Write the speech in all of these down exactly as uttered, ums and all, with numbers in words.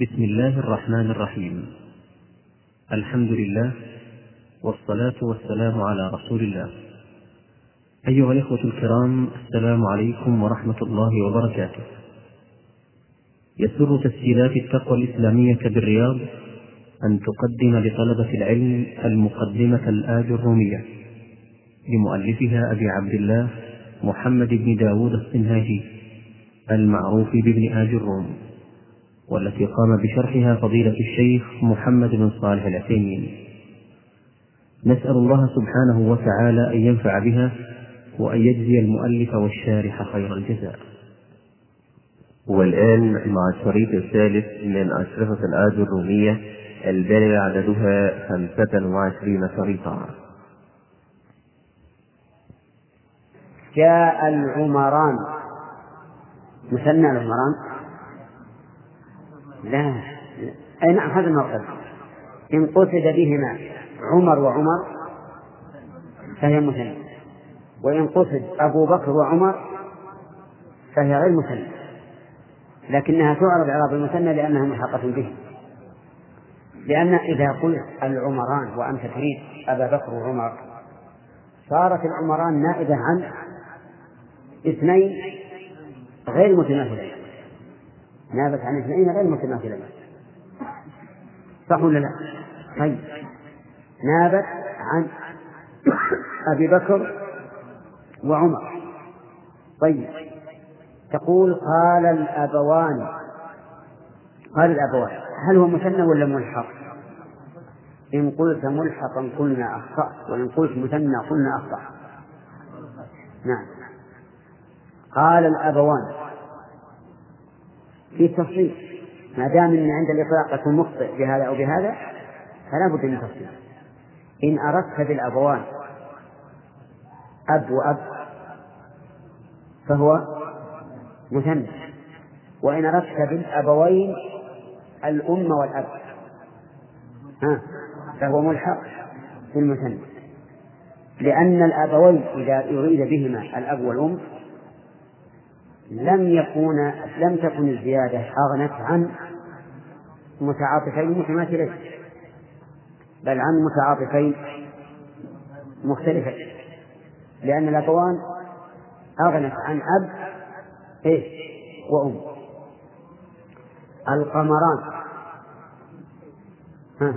بسم الله الرحمن الرحيم. الحمد لله والصلاة والسلام على رسول الله. أيها الإخوة الكرام، السلام عليكم ورحمة الله وبركاته. يسر تسجيلات التقوى الإسلامية بالرياض أن تقدم لطلبة العلم المقدمة الآجرومية لمؤلفها أبي عبد الله محمد بن داود الصنهاجي المعروف بابن آجروم، والتي قام بشرحها فضيلة الشيخ محمد بن صالح العثيمين. نسأل الله سبحانه وتعالى أن ينفع بها وأن يجزي المؤلف والشارح خير الجزاء. والآن مع الشريط الثالث من أشرطة الآجرومية البالغ عددها خمسة وعشرين شريطا. جاء العمران، مثنى العمران؟ لا، أي نعم، هذا المرتب. إن قصد بهما عمر وعمر فهي مثنى، وإن قصد أبو بكر وعمر فهي غير مثنى، لكنها تعرض إعراب المثنى لأنها ملحقة به. لأن إذا قلت العمران وأنت تريد أبا بكر وعمر صارت العمران نائبة عن اثنين غير متماثلين، نابت عن اثنين غير متماثلين، صح ولا لا؟ طيب، نابت عن أبي بكر وعمر. طيب، تقول قال الأبوان، قال الأبوان هل هو مثنى ولا ملحق؟ إن قلت ملحقا قلنا أخطأت، وإن قلت مثنى قلنا أخطأت. نعم، قال الأبوان في تفصيل، ما دام أن عند الإطلاق يكون مخطئ بهذا أو بهذا فلا بد من تفصيل. إن أردت بالأبوان أب وأب فهو مثنى، وإن أردت بالأبوين الأم والأب ها فهو ملحق بالمثنى، لأن الأبوين إذا يريد بهما الأب والأم لم يكون لم تكن الزيادة أغنت عن متعاطفين متماثلين، بل عن متعاطفين مختلفين، لأن الأبوان أغنت عن أب إيه وأم. القمران ها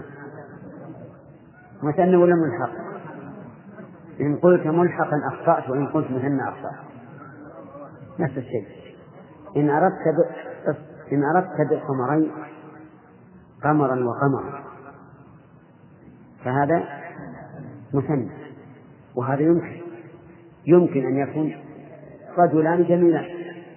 مثنى ولا ملحق؟ إن قلت ملحقا أخطأت، وإن قلت مثنى أخطأت، نفس الشيء. إن أردت ب... إن أردت بالقمرين قمرا وقمرا فهذا مثنى، وهذا يمكن يمكن أن يكون رجلان جميلان.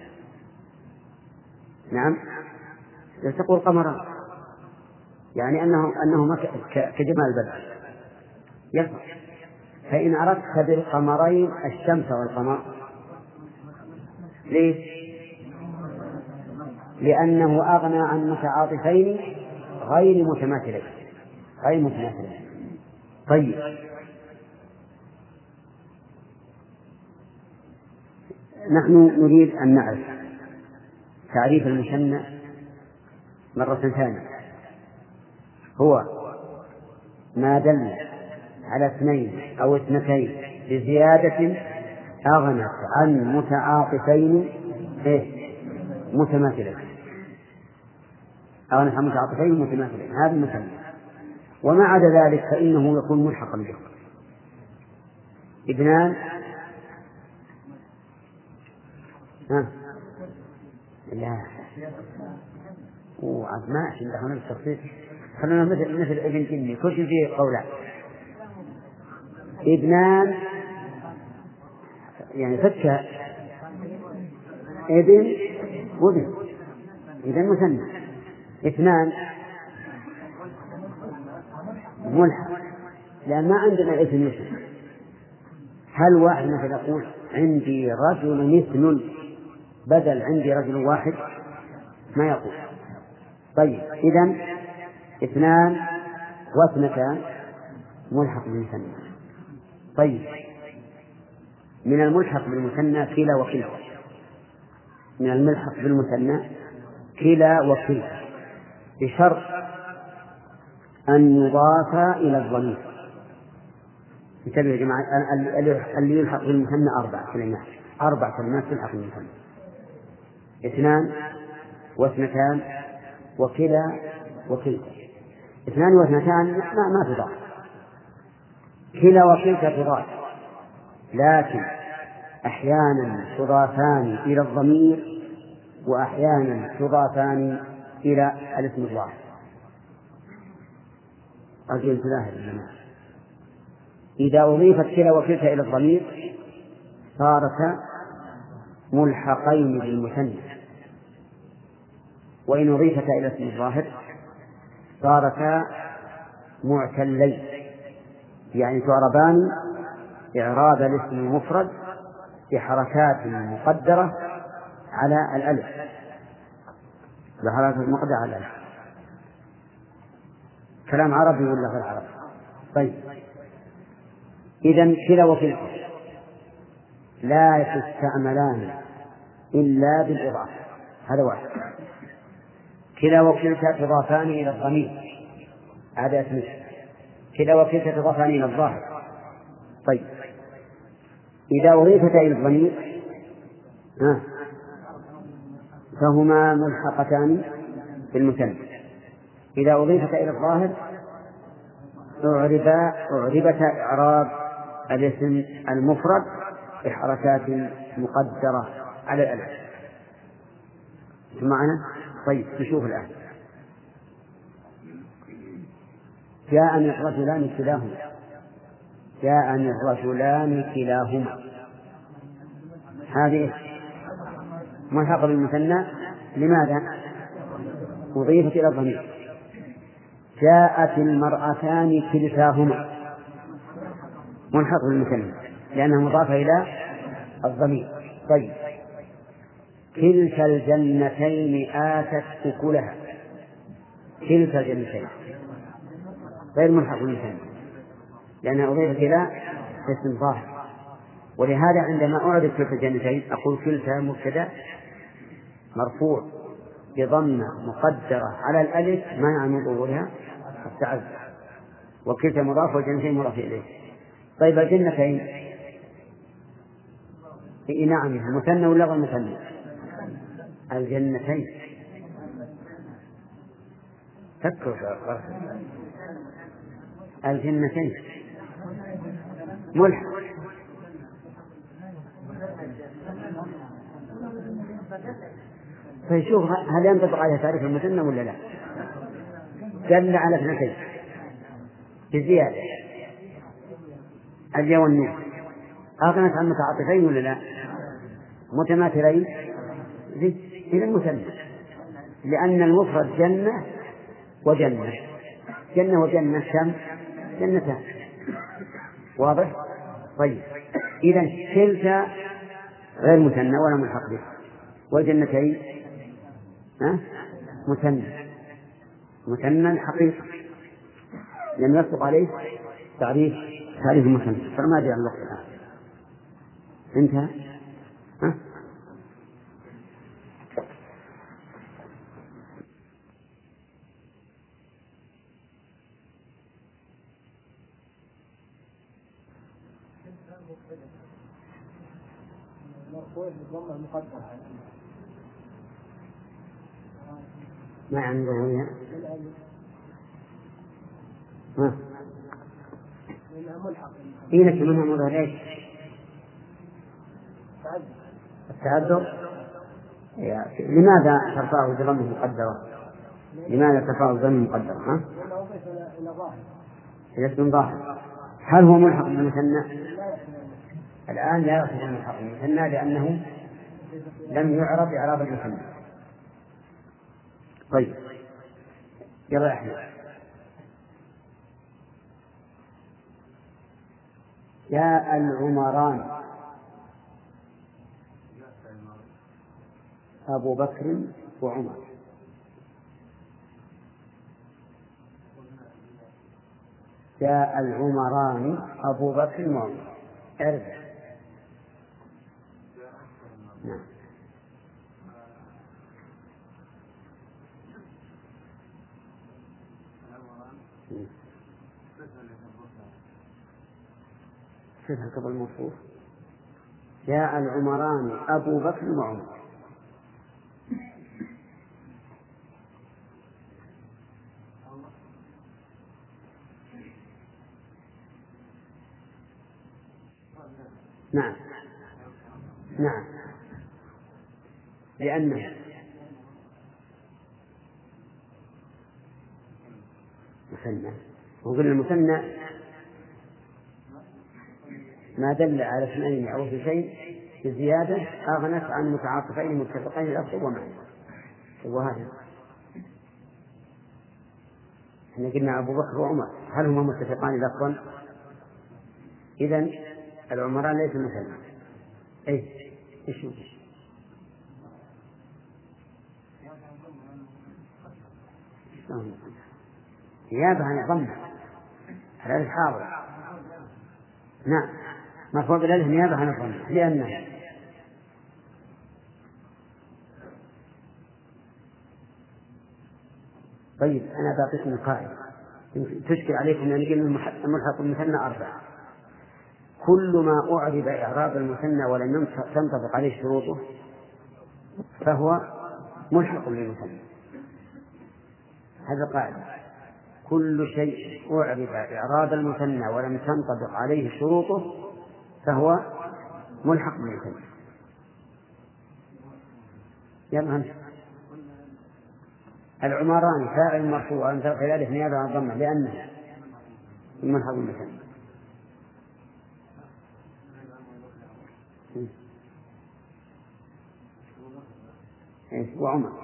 نعم، تقول قمران يعني أنه أنهما كجمال البدر يصح. فإن أردت بالقمرين الشمس والقمر، ليش؟ لأنه أغنى عن متعاطفين غير متماثلين غير متماثلين. طيب، نحن نريد أن نعرف تعريف المثنى مرة ثانية. هو ما دل على اثنين أو اثنتين بزيادة أغنت عن متعاطفين إيه؟ متماثلين، أغنت عن متعاطفين متماثلين، هذا المثنى. وما عدا ذلك فإنه يكون ملحقا به. ابنان ها لا وعد ما عشان دخلنا التخصيص، خلونا مثل مثل ابن جني كل شيء فيه قولان. ابنان يعني فتشة ابن وابن، إذا مثنى. اثنان ملحق، لأن ما عندنا اسم مثل. هل واحد مثل يقول عندي رجل مثل بدل عندي رجل واحد؟ ما يقول. طيب، إذن اثنان واثنتان ملحق بالمثنى. طيب، من الملحق بالمثنى كلا وكلا، من الملحق بالمثنى كلا وكلا. بشرط أن يضاف إلى الضمير. انتبهوا يا جماعة، اللي يلحق بالمثنى أربع كلمات، أربع كلمات تلحق بالمثنى: اثنان واثنتان وكلا وكلتا. اثنان واثنتان ما, ما تضاف، كلا وكلتا تضاف، لكن أحيانا تضافان إلى الضمير وأحيانا تضافان إلى الاسم الظاهر. أرجو انتباه يا جماعة، إذا أضيفت كلا وكلتا إلى الضمير صارتا ملحقين بالمثنى، وإن أضيفتا إلى اسم الظاهر صارتا معتلين، يعني تعربان إعراب الاسم المفرد بحركات مقدرة على الألف، بحركات مقدرة على الألف. كلام عربي ولا غير عربي؟ طيب، إذن كلا وكلتا لا تستعملان إلا بالإضافة، هذا واحد. كلا وكلتا تضافان إلى الضمير، هذا اسمه. كلا وكلتا تضافان إلى الظاهر. طيب، إذا أضيفتا إلى الضمير ها فهما ملحقتان بالمثنى. إذا أضيفتا إلى الظاهر أعربا أعربتا إعراب الاسم المفرد بحركات مقدرة على الألف. معنا؟ طيب، نشوف الآن. جاءني الرجلان كلاهما، جاءني الرجلان كلاهما، هذه ملحقة بالمثنى. لماذا؟ أضيفت إلى الضمير. جاءت المرأتان كلتاهما، ملحق بالمثنى لأنها مضافة إلى الضمير. طيب، كلتا الجنتين آتت أكلها، كلتا الجنتين غير ملحق بالمثنى لأنها أضيفت إلى اسم ظاهر. ولهذا عندما أعرف كلتا الجنتين أقول كلتا مبتدأ مرفوع بضمة مقدرة على الألف منع من ظهورها التعذر، وكلتا مضاف والجنتين مضاف إليه. طيب، الجنتين إيه؟ نعم، مثنى ولا غير مثنى؟ الجنتين فكروا الجنتين ملحق. فيشوف هل ينطبق على تعريف المثنى ولا لا؟ دل على اثنتين بزيادة، الياء والنون أغنت عن متعاطفين ولا لا؟ متماثلين، إذا مثنى، لأن المفرد جنة وجنة، جنة وجنة كم؟ جنتان. واضح؟ طيب، إذا كلتا غير مثنى ولا ملحق به، والجنتين ها مثنى، مثنى حقيقي لم يصدق عليه تعريف تعريف المثنى. فما جاء الوقت الآن انتهى. ها ما يعني ضرورية؟ ها إيه لك منها مضر إيش؟ التعذر. لماذا ترفعه بضمه مقدرة؟ لماذا ترفعه بضمه مقدرة؟ ها؟ إلى اسم ظاهر. هل هو ملحق بالمثنى؟ الآن لا يصح ملحق بالمثنى لأنه لم يعرف إعراب المثنى. طيب، يلا يا أحمد. جاء العمران أبو بكر وعمر. جاء العمران أبو بكر وعمر. ارجع. نعم. صفة قبل الموصوف. جاء العمران أبو بكر وعمر. نعم نعم، لأنه مثنى، وقلنا المثنى ما دل على اثنين أو اثنتين بزيادة أغنت عن متعاطفين متفقين الأصل ومعنى. وهذا احنا قلنا أبو بكر وعمر، هل هما متفقان لفظا؟ إذن العمران ليس مثنى. ايش ايش نيابة عن ضمة على الحاضر. نعم، مرفوع بالألف نيابة عن الضمة، لأنه طيب أنا بعطيكم قاعدة تشكل عليكم، لأن قلنا الملحق المثنى أربعة. كل ما أعرب إعراب المثنى ولم تنطبق عليه شروطه فهو ملحق للمثنى. هذا قاعدة، كل شيء أعرب إعراب المثنى ولم تنطبق عليه شروطه فهو ملحق للمثنى. يلا همس. العمران فاعل مرفوع أن ترفع الألف نيابة عن الضمة لأنه ملحق للمثنى. وعمر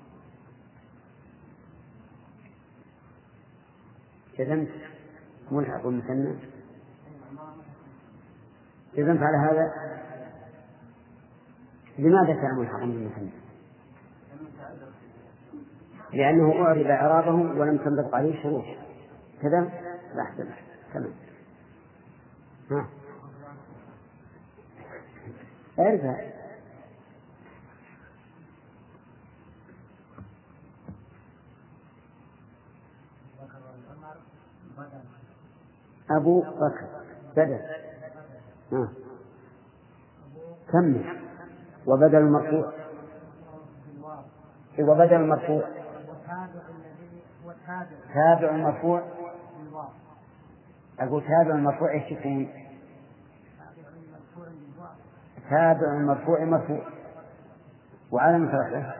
كذا ملحق المثنى. إذن فعلى هذا لماذا كان ملحق بالمثنى؟ لأنه أعرب إعرابه ولم تنطبق عليه شروط. كذا لا أحسن تمام. ها أعرفها. أبو بكر بدل ها كمل وبدل المرفوع وبدل المرفوع تابع المرفوع. أقول تابع المرفوع إيش يكون؟ تابع المرفوع مرفوع وعلى رفعه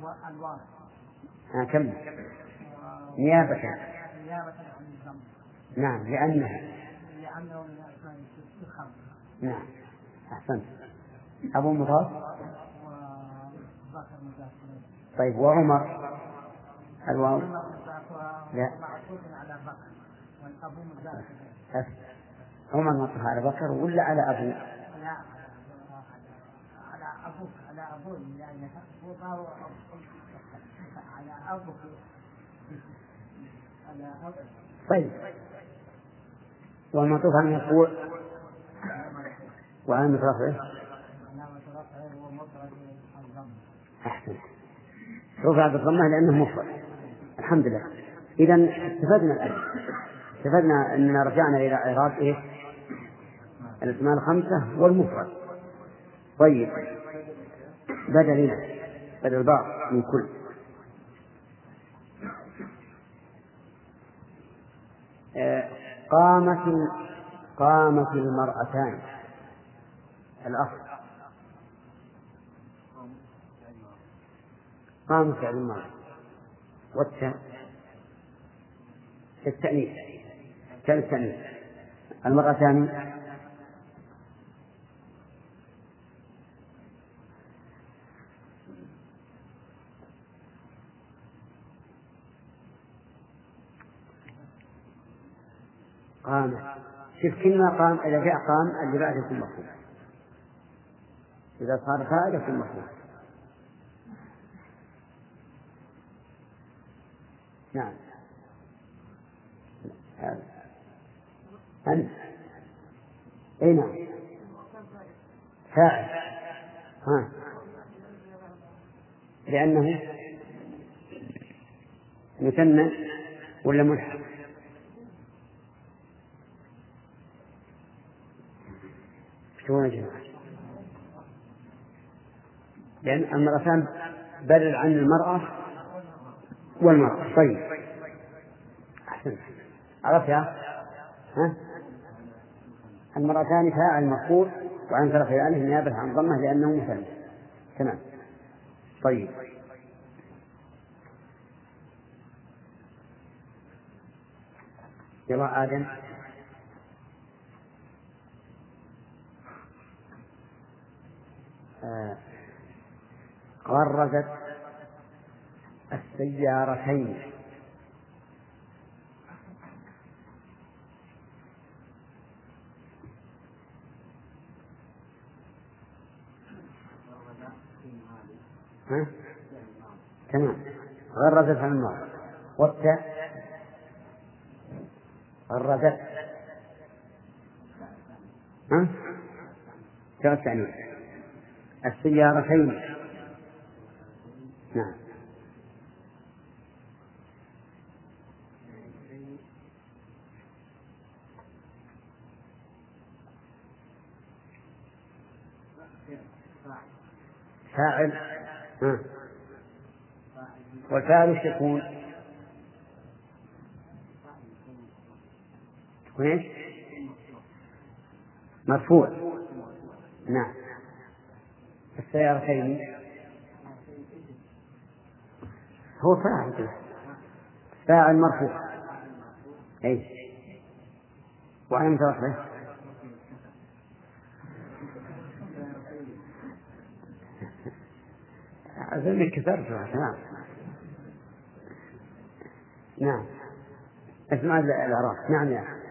ها كمل نيابة. نعم لأنها نعم أحسنت. أبو مضاف. طيب وعمر الواو لا عمر مطلق على بكر ولا على أبو؟ على أبوك على أبوه يعني على أبوك على أبوك. طيب والمعطوف على المرفوع وعلامة رفعه أحسن رفع بالضمة لأنه مفرد. الحمد لله. إذن استفدنا الآن استفدنا أننا رجعنا إلى إعراب إيه؟ الأسماء الخمسة والمفرد. طيب بدل هنا بدل بعض من كل. آه قامت قامت المرأتان الأصل قام فعل الماضي والتاء التأنيث كان التأنيث. المرأتان قام. شوف كلمة قام إذا جاء قام اللي بعده يكون مفعول، إذا صار فاعل يكون مفعول. نعم أنت أي نعم فاعل ها لأنه مثنى ولا ملحق؟ شو يا جماعة؟ لأن المرأتان بدل عن المرأة والمرأة. طيب أحسن، عرفتها؟ ها؟ المرأتان فاعل مرفوع وعن طرف الألف نيابة عن ضمة لأنه مثنى. تمام. طيب يلا آدم. آه. غرزت السيارتين. ها؟ تمام. غرزت عن الماء. والتاء غرزت. ها؟ تاء التأنيث. السيارتين. نعم. فاعل. ها. والفاعل وش يكون؟ تكون ايش؟ مرفوع. نعم. السيارتين هو فاعل، فاعل مرفوع. اي وعلامة رفعه أظن كثرتها. تمام. نعم. اسمع الإعراب. نعم يا أخي.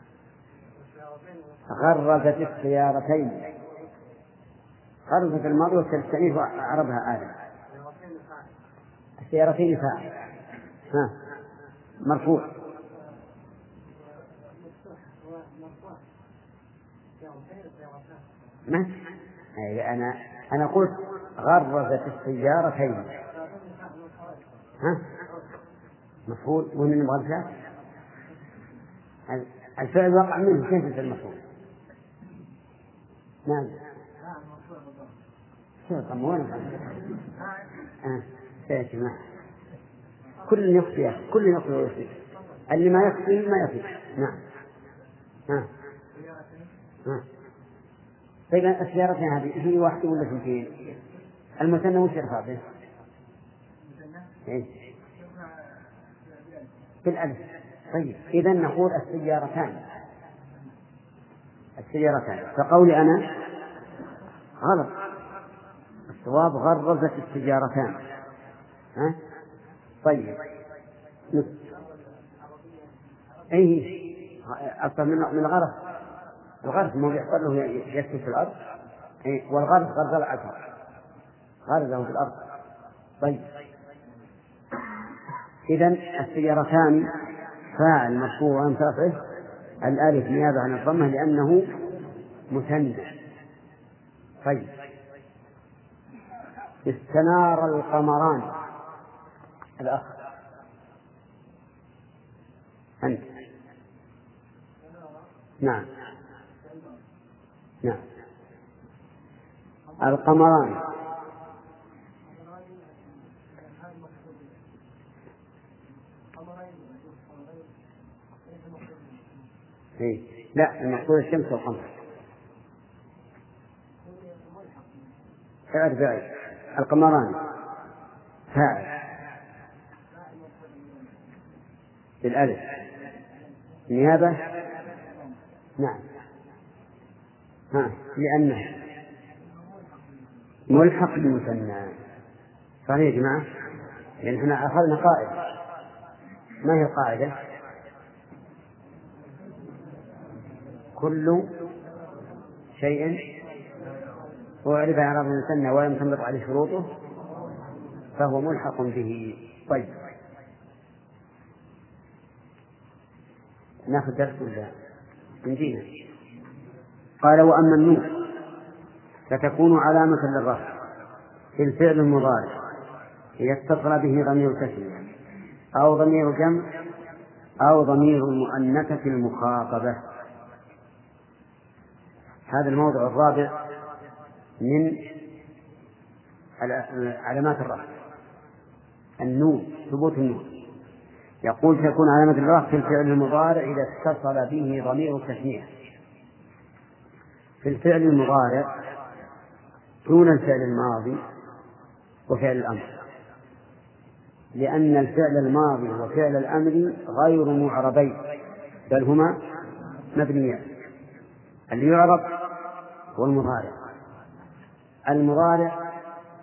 غرزت السيارتين. غرزت الماضي والتأنيث وعربها آدم. السيارتين فاعل. ها مرفوع. ما أي أنا أنا قلت غرزت السيارتين. ها مفعول ومن الغرزات الفعل وقع منه كيف المفعول. نعم. شوف وين آه سيأتي معه. كل يخفي كل يخفي ويخفي اللي ما يخفي ما يخفي. نعم. ها ها. طيب السيارتين هذه هي واحدة ولا اثنتين؟ المثنى وش يرفع به؟ إيه؟ بالألف. طيب إذا نقول السيارتان. السيارتان. فقولي أنا غلط. الصواب غرزت السيارتان. ها؟ طيب أي أصلا من من الغرس. الغرس ما بيحصل له يسكن في الأرض. أي والغرس غرز العشر غرزه في الأرض. طيب إذن السيارتان فاعل مرفوع عن رفعه الألف نيابة عن الضمة لأنه مثنى. طيب استنار القمران. الأخ أنت. نعم نعم. القمران إيه؟ لا المقصود الشمس والقمر. فعل فعل. القمران فاعل بالألف نيابة. نعم. ها لأنه ملحق بالمثنى. صحيح يا جماعة. لأن احنا أخذنا قاعدة. ما هي القاعدة؟ كل شيء أعرف إعراب المثنى ولم تنطبق عليه شروطه فهو ملحق به. طيب ناخذ درس ولا نجينا؟ قال وأما النون فتكون علامة للرفع في الفعل المضارع إذا اتصل به ضمير تسمية أو ضمير جمع أو ضمير المؤنثة المخاطبة. هذا الموضع الرابع من علامات الرفع، النون، ثبوت النون. يقول تكون علامة الرفع في الفعل المضارع إذا اتصل به ضمير التثنية. في الفعل المضارع دون الفعل الماضي وفعل الأمر، لأن الفعل الماضي وفعل الأمر غير معربين بل هما مبنيان. اللي يعرب هو المضارع. المضارع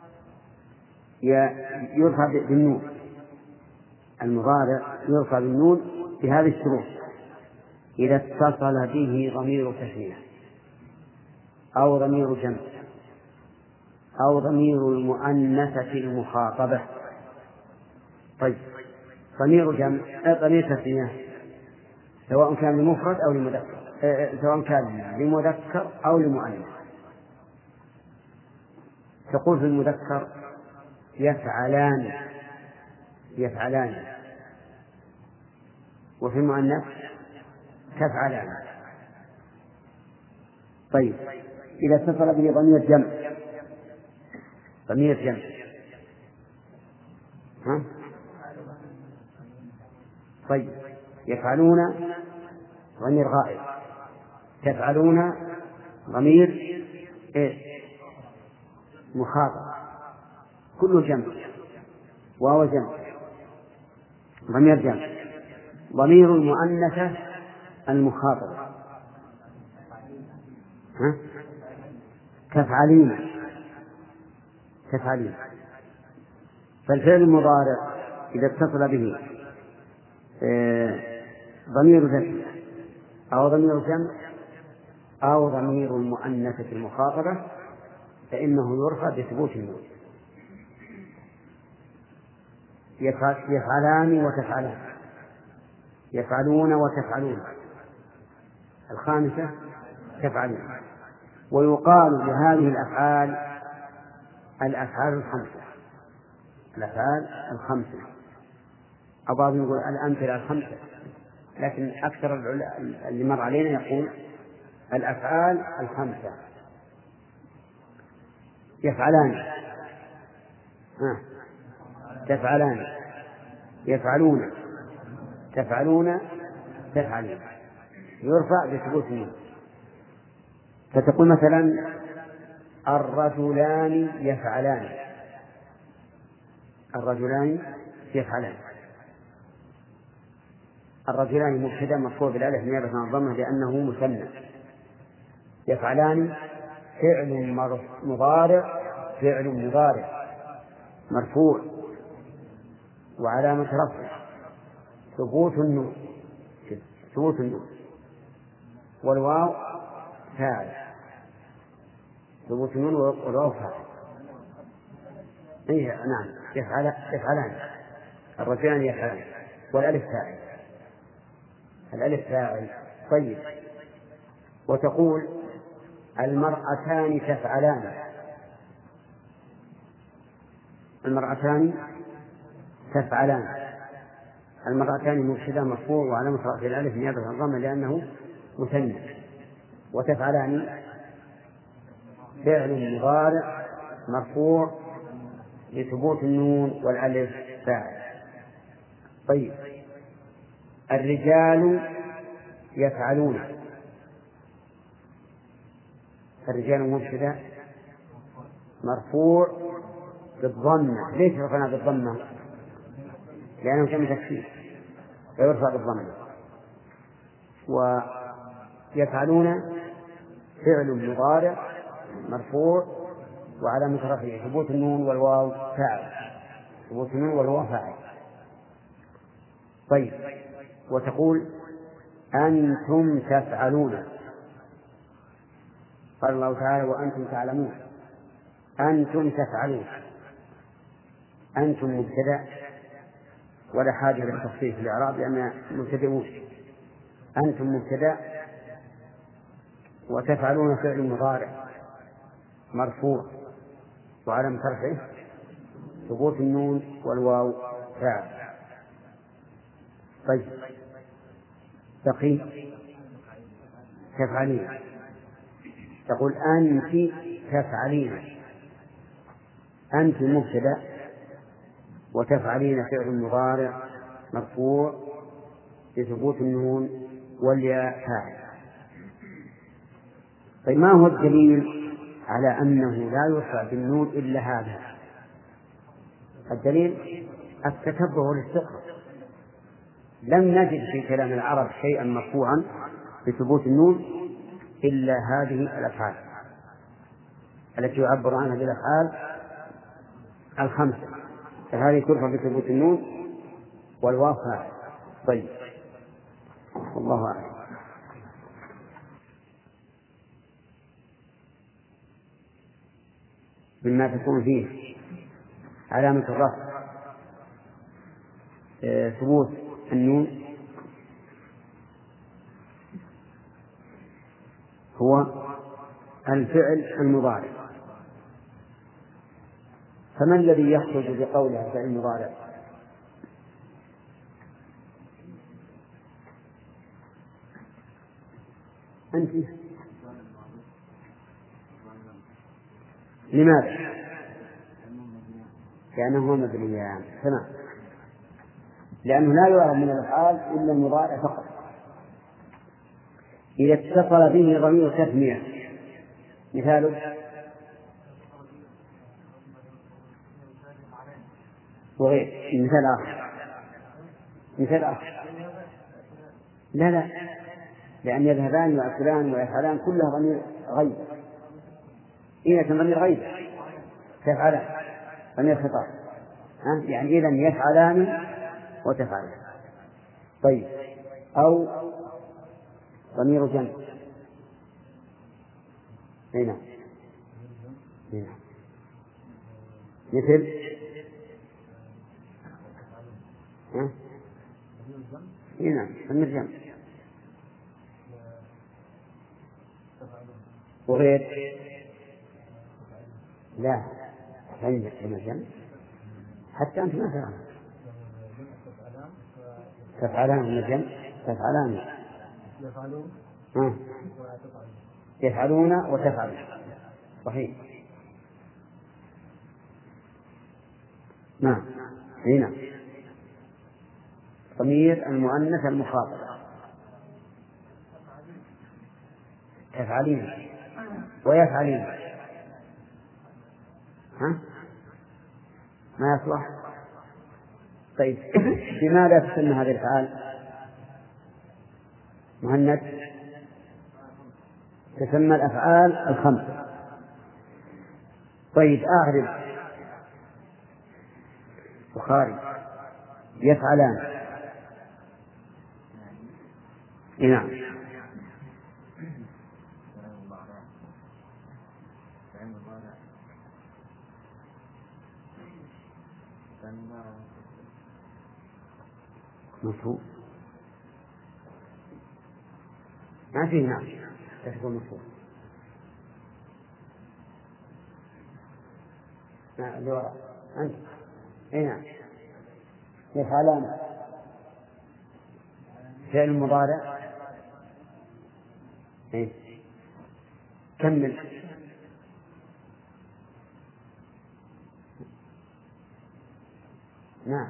يرفع بالنون، المضارع يرفع بالنون بهذه الشروط: إذا اتصل به ضمير تثنية أو ضمير جمع أو ضمير المؤنثة المخاطبة. طيب، ضمير جمع ضمير تثنية سواء كان لمفرد أو لمذكر، سواء كان لمذكر أو لمؤنث. تقول في المذكر يفعلان يفعلان، وفي المؤنث تفعلان. طيب، إذا اتصل به ضمير جمع ضمير جمع ها؟ طيب، يفعلون ضمير غائب، تفعلون ضمير إيه؟ مخاطب، كل جمع، واو جمع، ضمير جمع. ضمير المؤنثة المخاطبة ها؟ تفعلين تفعلين. فالفعل المضارع إذا اتصل به ضمير ذكر أو ضمير جمع أو ضمير المؤنثة المخاطبة فإنه يرفع بثبوت النون. يفعلان وتفعلان، يفعلون وتفعلون. الخامسة تفعلون. ويقال لهذه الأفعال الأفعال الخمسة، الأفعال الخمسة، أو بعضهم يقول الأمثلة الخمسة، لكن أكثر اللي مر علينا يقول الأفعال الخمسة. يفعلان ها. تفعلان، يفعلون، تفعلون، تفعلون، يرفع بثبوت النون. فتقول مثلا الرجلان يفعلان، الرجلان يفعلان. الرجلان مبتدأ مرفوع بالألف نيابة عن الضمة لأنه مثنى. يفعلان فعل مضارع فعل مضارع مرفوع وعلامة رفعه ثبوت النون، ثبوت النون، والواو فاعل، ثبوت النون والواو فاعل. إيه نعم، يفعل يفعلان، الرجلان يفعلان، والألف فاعل، الألف فاعل. طيب، وتقول المرأتان تفعلان، المرأتان تفعلان. المرأتان مبتدأ مرفوع وعلامة رفعه الألف نيابة عن الضمة لأنه مثنى. وتفعلان فعل مضارع مرفوع لثبوت النون والألف فاعل. طيب، الرجال يفعلون، الرجال مبتدأ مرفوع بالضمة. ليش رفعنا بالضمة؟ لأنه جمع تكسير فيرفع بالضمة. ويفعلون فعل مضارع مرفوع وعلامة رفعه ثبوت النون والواو فاعل، ثبوت النون والواو فاعل. طيب، وتقول أنتم تفعلون، قال الله تعالى وأنتم تعلمون. أنتم تفعلون، أنتم مبتدأ ولا حاجة للتخفيف في الإعراب لأن مبتدئون. أنتم مبتدأ وتفعلون فعل مضارع مرفوع وعلامة رفعه ثبوت النون والواو فاعل. طيب، بقي تفعلين، تقول أنت تفعلين، أنت مبتدأ وتفعلين فعل مضارع مرفوع بثبوت النون والياء فاعل. طيب ما هو الدليل على أنه لا يرفع بالنون إلا هذا؟ الدليل التتبع والاستقراء. لم نجد في كلام العرب شيئا مرفوعا بثبوت النون إلا هذه الأفعال التي يعبر عنها بالأفعال الخمسة، فهذه ترفع بثبوت النون والواو فاعل. طيب والله أعلم. مما تكون فيه علامة الرفع ثبوت النون هو الفعل المضارع. فما الذي يخرج بقولها فعل مضارع؟ أنت لماذا؟ لأنه هو مبنيان. تمام، لأنه لا يعرف من الأفعال إلا المضارع فقط. إذا اتصل به ضمير تثنية مثاله وغير. مثال آخر مثال آخر لا لا لأن يذهبان ويأكلان ويفعلان كلها ضمير غيب. إذا كان ضمير غيب تفعلان ضمير خطاب، يعني إذن يفعلان وتفعلان. طيب أو ضمير جمع. هنا هنا مثل ها هنا ضمير جمع وغير. لا عندك ضمير جمع حتى أنت ما تعلم. تفعلان من الجمع تفعلان يفعلون وتفعلون صحيح. نعم هنا ضمير المؤنث المخاطب تفعلين ويفعلين ها ما يصلح. طيب لماذا تسمى هذه الأفعال مهند؟ تسمى الأفعال الخمسة. طيب أعرف بخاري يفعلان. نعم مفهوم ما فيه. نعم تكون مفهوم. نعم دورة أنت هنا يفعلان فعل المضارع. إيه كمل. نعم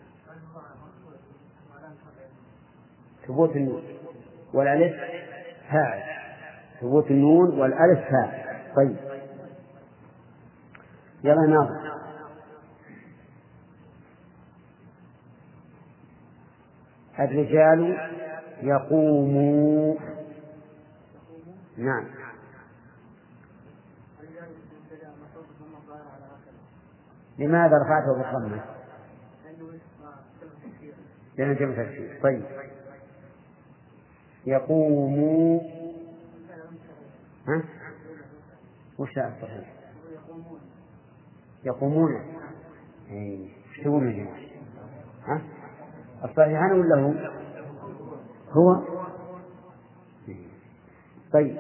ثبوت النون والألف فاعل. ثبوت النون والألف فاعل. طيب يلا ناظر. الرجال يقوموا. نعم لماذا رفعته بالضمة؟ لأنه جمع تكسير. طيب يقوموا ها وش الصحيح؟ يقومون. اي وش تقولون يا جماعة؟ ها الصحيحان ولا هو؟ هو طيب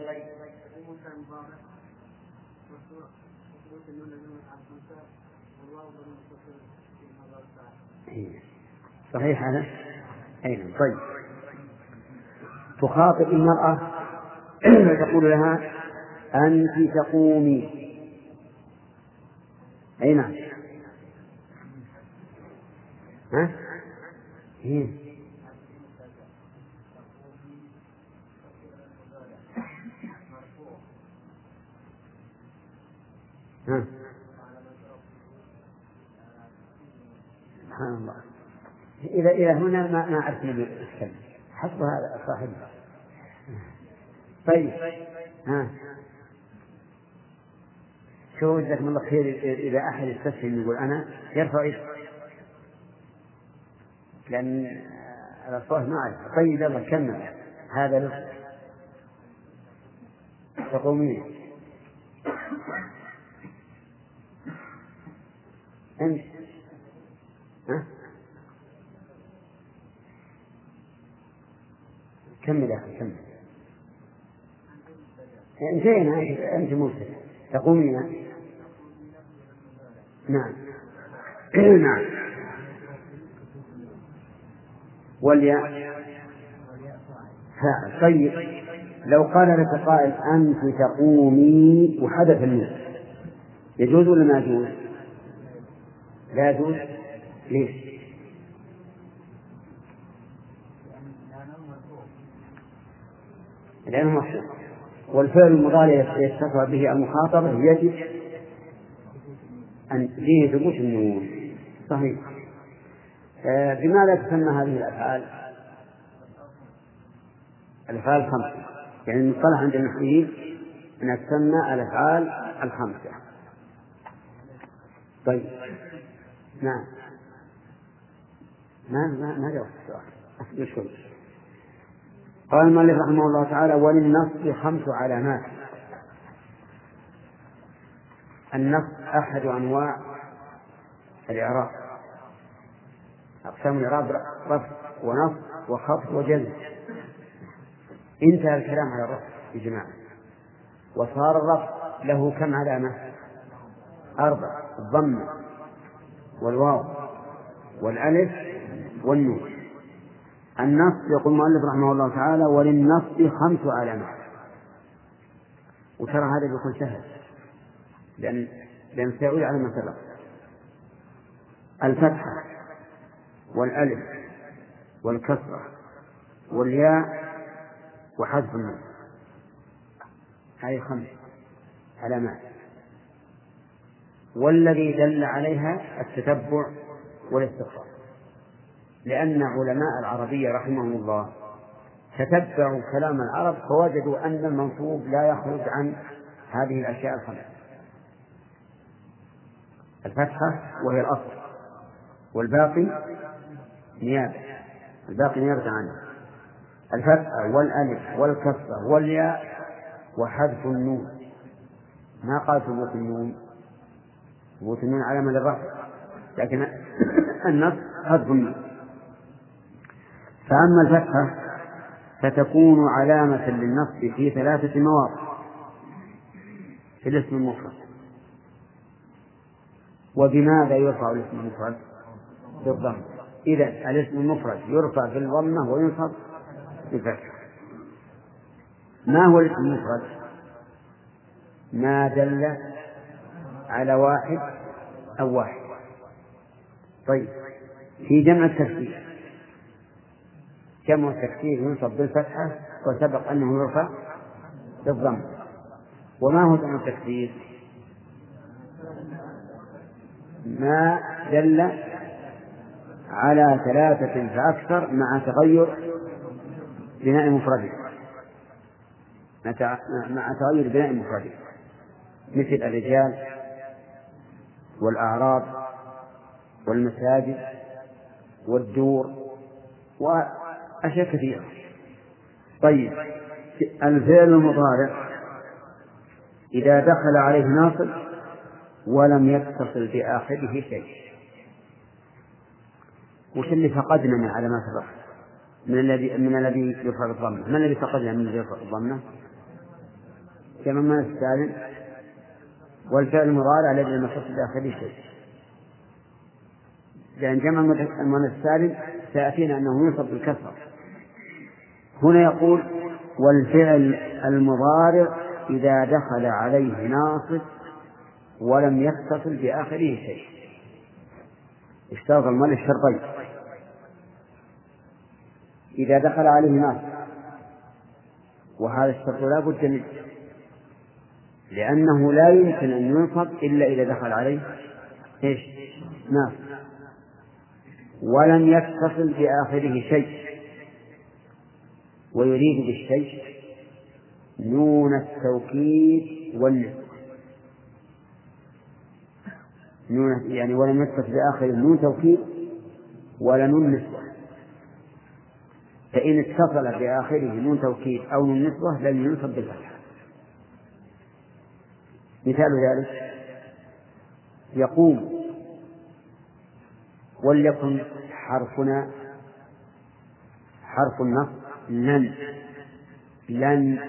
صحيح هذا. أيضا طيب تخاطب المرأة تقول لها أنت تقومي. أي نعم. ها؟ إيه؟ ها؟ سبحان الله. إذا إلى هنا ما ما أعرف من الكلام حسب هذا صاحبها. طيب ها شو جزاكم الله خير. إذا أحد يستسلم يقول أنا يرفع يده لأن الأصوات ما أعرف. طيب يلا كمل هذا له تقومين أنت ها كمل يا أخي كمل. انتهينا أنت موسى تقومين. نعم نعم. والياء فاعل. طيب لو قال لك قائل أنت تقومي وحدث النون يجوز ولا ما يجوز؟ لا يجوز. ليش؟ لأنه محسوب والفعل المضارع يتصل به المخاطبة يجب أن فيه ثبوت النون. صحيح. آه بماذا تسمى هذه الأفعال؟ الأفعال الخمسة. يعني المصطلح عند النحويين أن تسمى الأفعال الخمسة. طيب نعم. ما ما ما جاوبت السؤال. يشكر. قال المؤلف رحمه الله تعالى وللنصب خمس علامات. النصب أحد أنواع الإعراب. أقسام الإعراب رفع ونصب وخفض وجزم. انتهى الكلام على الرفع يا جماعة. وصار الرفع له كم علامة؟ أربع: الضمة والواو والألف والنون. النصب يقول المؤلف رحمه الله تعالى وللنصب خمس علامات. وترى هذا بيكون سهل لأن لأن سيعود على ما سبق. الفتحة والألف والكسرة والياء وحذف النون. هذه خمس علامات. والذي دل عليها التتبع والاستقراء، لأن علماء العربية رحمهم الله تتبعوا كلام العرب فوجدوا أن المنصوب لا يخرج عن هذه الأشياء الخمس: الفتحة وهي الأصل، والباقي نيابة الباقي نيابة عنه، الفتحة والألف والكسرة والياء وحذف النون. ما قال ثبوت النون، ثبوت النون علامة للرفع، لكن النص حذف النون. فأما الفتحة فتكون علامة للنصب في ثلاثة مواضع في الاسم المفرد. وبماذا يرفع الاسم المفرد؟ بالضم. إذا الاسم المفرد يرفع بالضمة وينصب بالفتحة. ما هو الاسم المفرد؟ ما دل على واحد أو واحد. طيب في جمع التكسير، جمع التكسير ينصب بالفتحة وسبق أنه يرفع بالضم. وما هو جمع التكسير؟ ما دل على ثلاثة فأكثر مع تغير بناء مفرده، مع تغير بناء مفرده، مثل الرجال والأعراض والمساجد والدور وأشياء كثيرة. طيب الفعل المضارع إذا دخل عليه ناصب ولم يتصل بآخره شيء، وش اللي فقدنا من علامات الرفع من الذي من الذي يرفع بالضمة؟ ما الذي فقدنا من الذي يرفع بالضمة؟ كما ما السالم والفعل المضارع الذي لم يتصل بآخره شيء، لأن جمع المؤنث السالم سيأتينا أنه ينصب بالكسر. هنا يقول والفعل المضارع إذا دخل عليه ناصب ولم يتصل بآخره شيء. اشترط المؤلف شرطين: إذا دخل عليه ناصب، وهذا الشرط لا بد منه، لأنه لا يمكن أن ينصب إلا إذا دخل عليه إيش؟ ناصب، ولم يتصل بآخره شيء. ويريد بالشيء نون التوكيد والنسبة، نون يعني ولم يتصل بآخره نون توكيد ولا نون نسبة. فإن اتصل بآخره نون توكيد أو نون نسبة لم ينصب بالفتحة. مثال ذلك: يقوم، وليكن حرفنا حرف النصب لن لن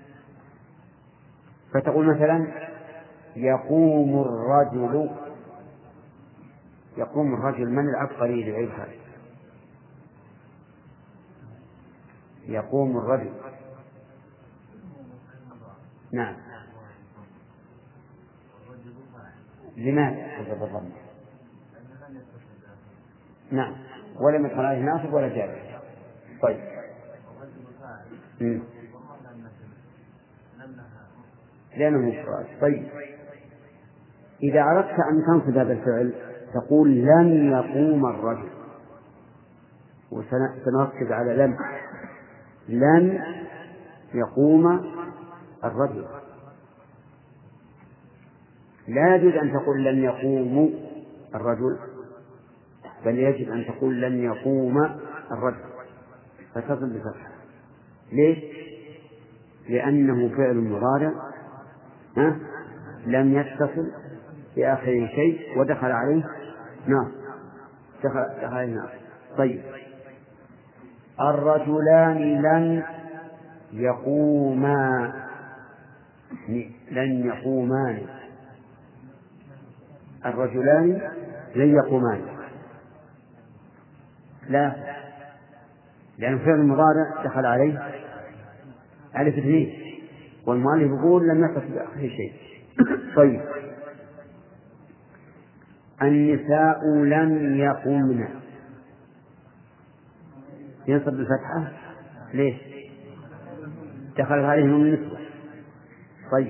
فتقول مثلا: يقوم الرجل. يقوم الرجل، من العبقري للعيب هذا؟ يقوم الرجل، نعم. لماذا؟ نعم، ولم يكن عليه ناصب ولا جازم. طيب. لأنه مفرد. طيب، إذا أردت أن تنصب هذا الفعل تقول: لن يقوم الرجل، وسنركز على لن. لن يقوم الرجل، لا يجوز أن تقول لن يقوم الرجل، بل يجب أن تقول لن يقوم الرجل فتصل بفتحة. ليش؟ لأنه فعل مضارع لم يتصل بآخره شيء ودخل عليه ناصب، دخل عليه ناصب. طيب، الرجلان لن يقوما، لن يقومان. الرجلان لن يقومان، لا، لأن فعل المضارع دخل عليه ألف اثنين، والمؤلف يقول لم يتصل بآخره شيء. طيب، النساء لم يقومن، ينصب بالفتحة. ليش؟ دخل عليهم النسوة. طيب،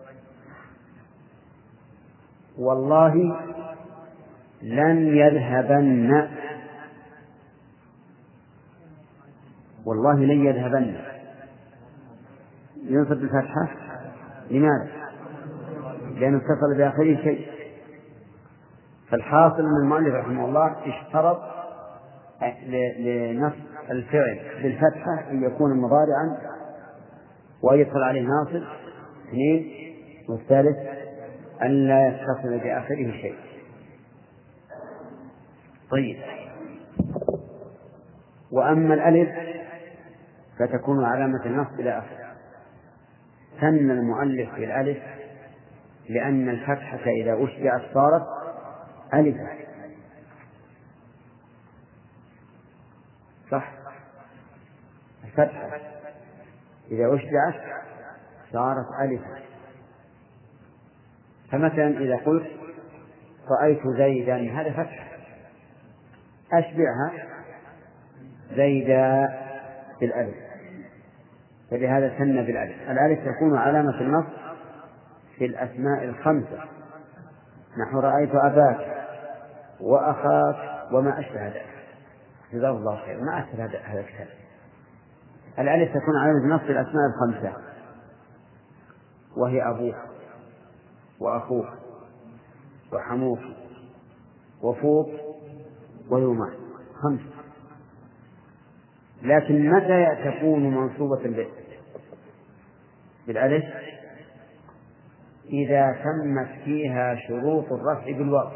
والله لن يذهبن، والله لن يذهبن، ينصب بالفتحة. لماذا؟ لأنه اتصل بآخره شيء. فالحاصل من المؤلف رحمه الله اشترط لنصب الفعل بالفتحة أن يكون مضارعا ويدخل عليه ناصب اثنين، والثالث أن لا يتصل بآخره شيء. طيب، وأما الألف فتكون علامة النصب إلى آخره. ثنى المؤلف بالألف لأن الفتحة إذا أشبعت صارت ألفا، صح؟ الفتحة إذا أشبعت صارت ألفا. فمثلا إذا قلت رأيت زيدا، هذا فتحة، أشبعها زيدا بالألف، فلهذا ثنى بالألف. الألف تكون علامة النصب في الأسماء الخمسة، نحو رأيت أباك وأخاك وما أشبه ذلك. جزاه الله خير، ما أسهل هذا الكتاب. الألف تكون علامة النصب في الأسماء الخمسة، وهي أبوك وأخوك وحموك وفوق ويومان، خمسة. لكن متى تكون منصوبة بالألف؟ إذا تمت فيها شروط الرفع بالواو.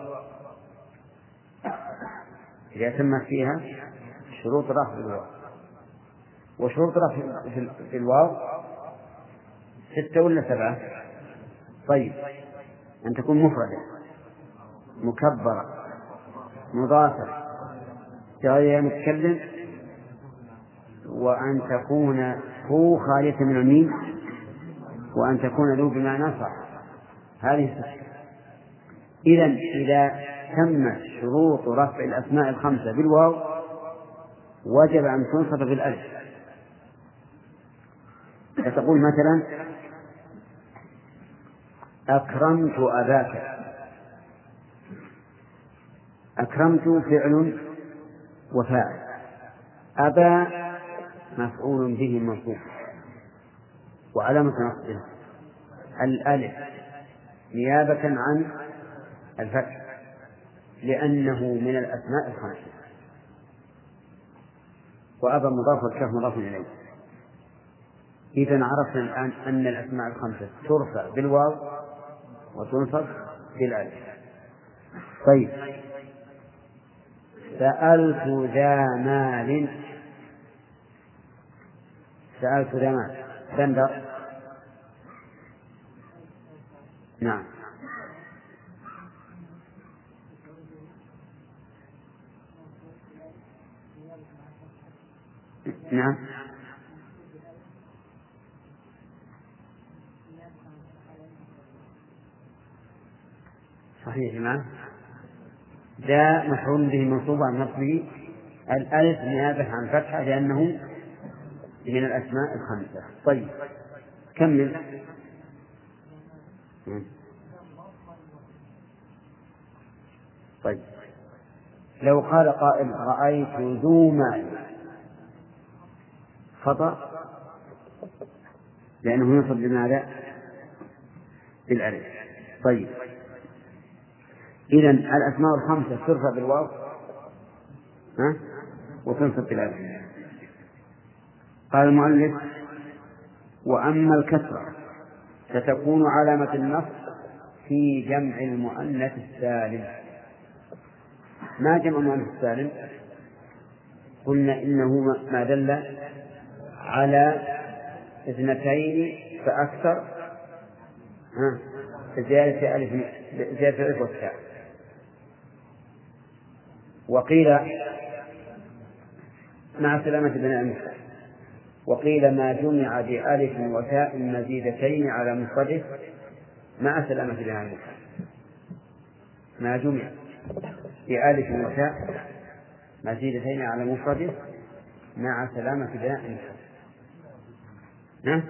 إذا تمت فيها شروط الرفع بالواو. وشروط الرفع في الواو ستة ولا سبعة؟ طيب، أن تكون مفردة مكبرة مضافة بغير متكلم، وأن تكون هو خالية من الميم وأن تكون له بمعنى صح، هذه ستة. إذن إذا تمت شروط رفع الأسماء الخمسة بالواو وجب أن تنصب بالألف. فتقول مثلا أكرمت أباك. أكرمت فعل وفاعل، أبا مفعول به منصوب وعلامة نصبه الألف نيابة عن الفتح لأنه من الأسماء الخمسة، وأبا مضاف والكاف مضاف إليه. إذن عرفنا الآن أن الأسماء الخمسة ترفع بالواو وتنصب بالألف. طيب، سألت ذا مال. سألت ذا مال بندر. نعم. نعم صحيح. نعم. ذا مفعول به منصوب عن نصبه الألف نيابة عن فتحة لأنه من الأسماء الخمسة. طيب كمل. طيب لو قال قائل رأيت ذو مال خطأ لأنه ينصب بماذا؟ بالألف. طيب إذن الأسماء الخمسة ترفع بالواو ها وتنصب بالألف. قال المؤلف وأما الكسرة ستكون علامة النصب في جمع المؤنث السالم. ما جمع المؤنث السالم؟ قلنا إنه ما دل على اثنتين فأكثر ها زيادة ألف زيادة ألف والتاء. وقيل مع سلامة بناء المفرد، وقيل ما جمع بألف وتاء مزيدتين على مفرده مع سلامة بناء المفرد. ما جمع بألف وتاء مزيدتين على مفرده مع سلامة بناء المفرد. نعم.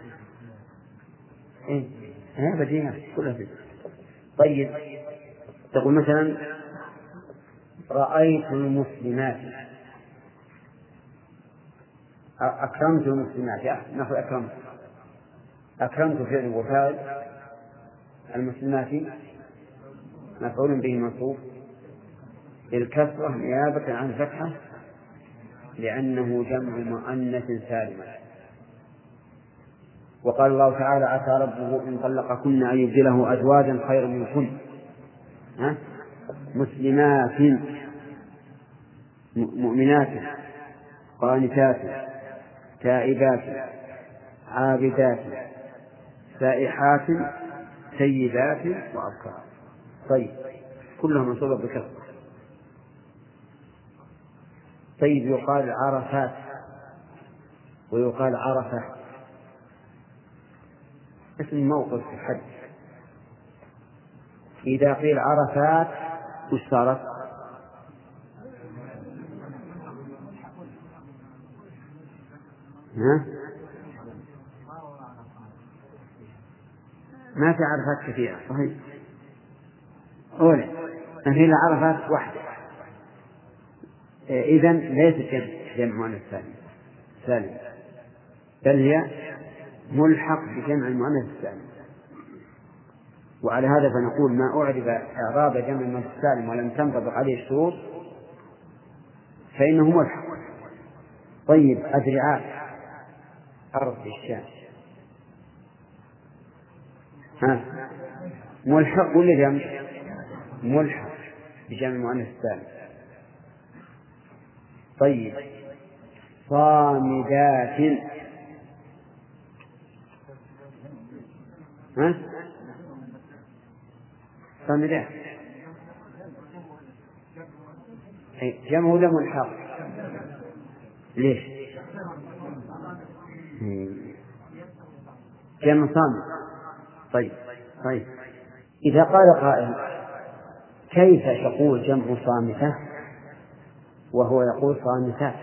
إيه هي بديهة كلها بديهة. طيب تقول مثلا رأيت المسلمات. أكرمت المسلمات. نقول أكرمت. أكرمت فعل وفاعل، المسلمات مفعول به منصوب بالكسرة نيابة عن فتحة لأنه جمع مؤنث سالمة. وقال الله تعالى عسى ربه إن طلقكن أن يبدله أزواجا خيرا منكن مسلمات مؤمنات قانتات تائبات عابدات سائحات سيدات وأبكار. طيب كلهم منصوبة بكسرة. طيب يقال عرفات ويقال عرفة. اسم موقف في الحج. إذا قيل عرفات وش صارت؟ ها؟ ما في عرفات كثيرة صحيح. أولى ما في إلا عرفات واحدة. إذن ليست جمع جمع مؤنث سالم سالم بل هي ملحق بجمع المؤنث السالم. وعلى هذا فنقول ما أعرب إعراب جمع المؤنث السالم ولم تنطبق عليه الشروط فإنه ملحق. طيب أدرعات أرض الشام ها ملحق ولا جمع؟ ملحق بجمع المؤنث السالم. طيب صامدات ها صامدات جمع ولا ملحق؟ ليش؟ جمع صامت. طيب طيب إذا قال قائل كيف تقول جمع صامتة وهو يقول صامتات؟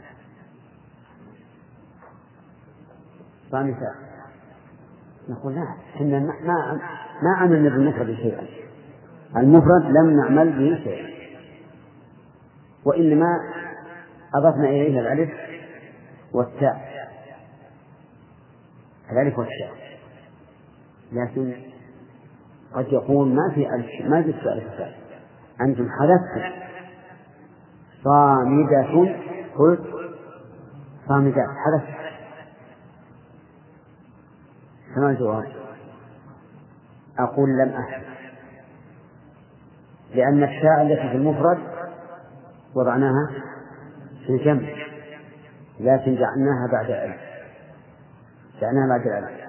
صامتات نقول لا، إحنا ما ما عملنا بالمفرد شيئا، المفرد لم نعمل به شيئا، وإنما أضفنا إليه الألف والتاء، الألف والتاء. لكن قد يقول ما في ألف، ما في السؤال الثالث، أنتم حذفتم صامدة قلت صامدات، حذفت، فما الجواب؟ أقول لم أحذف، لأن التاء التي في المفرد وضعناها في الجمع، لكن جعلناها بعد الألف، جعلناها بعد الألف.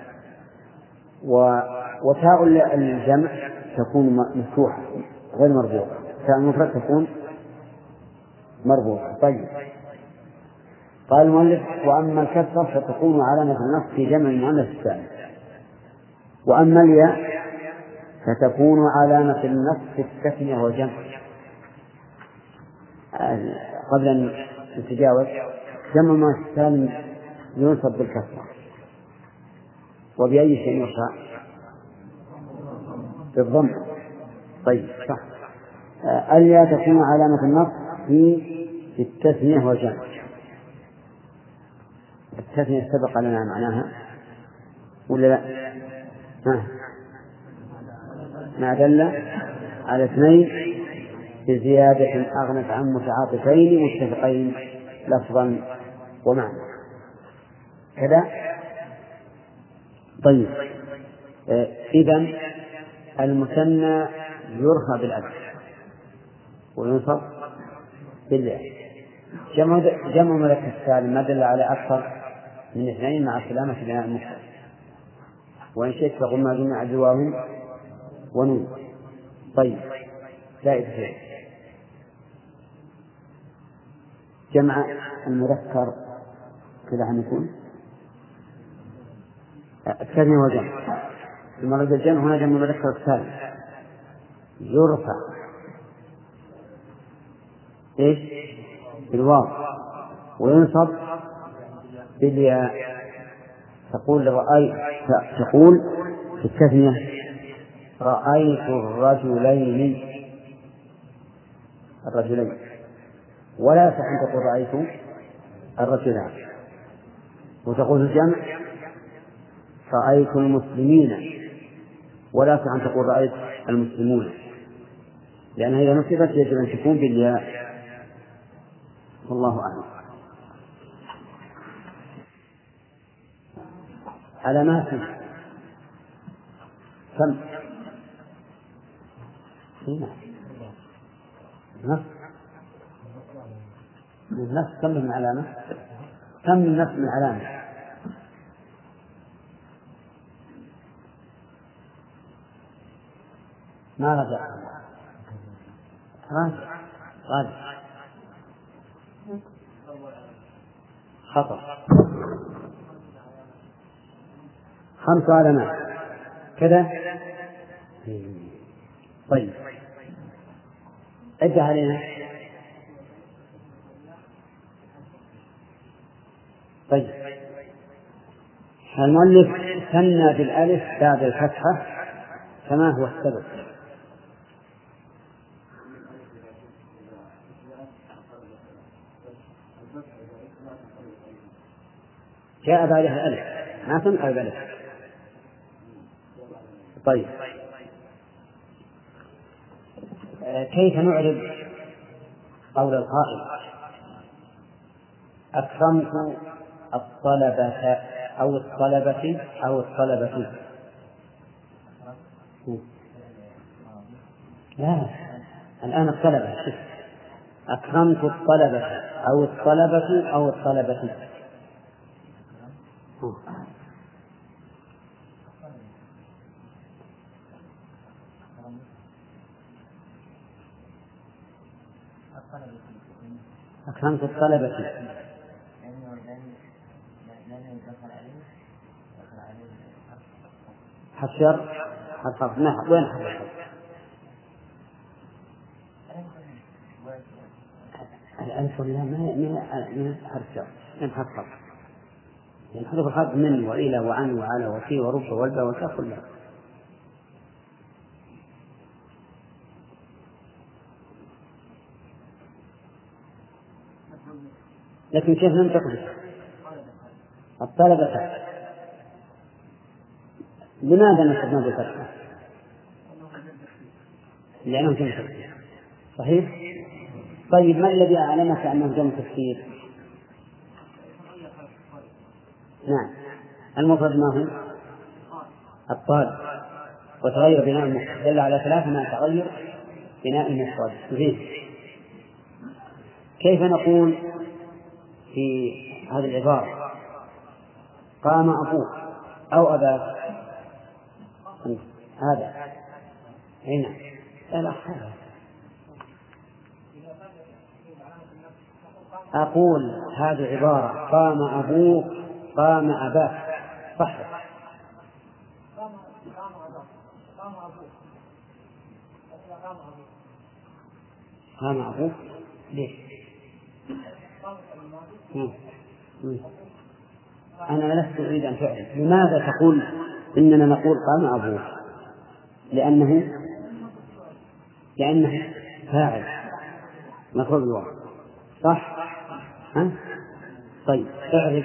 وتاء الجمع تكون مفتوحة غير مربوطة، تاء المفرد تكون مربوطة. طيب قال المؤلف وأما الكسرة فتكون علامة النصب في جمع المؤنث السالم، وأما الياء فتكون علامة النصب في التثنية والجمع. قبل أن نتجاوز، جمع المؤنث السالم ينصب بالكسرة، وبأي شيء يرفع؟ بالضم. طيب صح. الياء تكون علامة النصب في في التثنية والجمع. التثنية سبق لنا معناها ولا لا؟ ها. ما دل على اثنين بزيادة أغنت عن متعاطفين متفقين لفظا ومعنى كذا. طيب إذن المثنى يرفع بالألف وينصب بالياء. جمع جمع مذكر السالم ما دل على أكثر من اثنين مع سلامة بناء المفرد، وإن شئت فقل ما جمع بواو ونون. طيب زائد فيه جمع المذكر كذا هم يكون التثنية والجمع. المرة الجمع هنا جمع المذكر السالم يرفع إيش؟ بالواو وينصب بالياء. تقول رأيت، تقول في التثنية رأيت الرجلين الرجلين، ولا يصح أن تقول رأيت الرجلان. وتقول في الجمع رأيت المسلمين، ولا يصح أن تقول رأيت المسلمون، لأنها إذا نصبت يجب أن تكون بالياء. والله أعلم. علامات كم؟ نص النص كم من علامة؟ كم من نص من علامة؟ ما رجع راجع راجع خطأ. خمس علامات كذا. طيب ادع علينا. طيب المؤلف ثنى بالألف بعد الفتحة كما هو السبب. جاء بعدها الألف ما تنقل الألف. طيب كيف نعرف قول القائل أكرمت الطلبة أو الطلبة أو الطلبة؟ لا، الآن الطلبة. أكرمت الطلبة أو الطلبة أو الطلبة. أكرمت الطلبة حشر حرف نحو وين حرف الألف واللام ما ما حرف شر من حرف خط يعني حرف الخط من وإلى وعن وعلى وفي ورب والباء والكاف كلها. لكن كيف ننطق به؟ الطلبة لماذا نستثنى بالفتحة؟ لأنهم جمع تكسير صحيح؟ طيب ما الذي أعلمك أنه جمع تكسير؟ نعم المفرد ما هو؟ الطالب وتغير بناء المفرد دل على ثلاثة ما تغير بناء المفرد. زين كيف نقول في هذه العبارة قام أبوك أو أباك؟ هذا هنا لا أقول هذه عبارة قام أبوك قام أباك صح؟ قام أبوك ليش؟ أنا لست أريد أن تعرف لماذا تقول إننا نقول قام أبوك؟ لأنه لأنه فاعل مفعول الواو صح؟ ها؟ طيب اعرف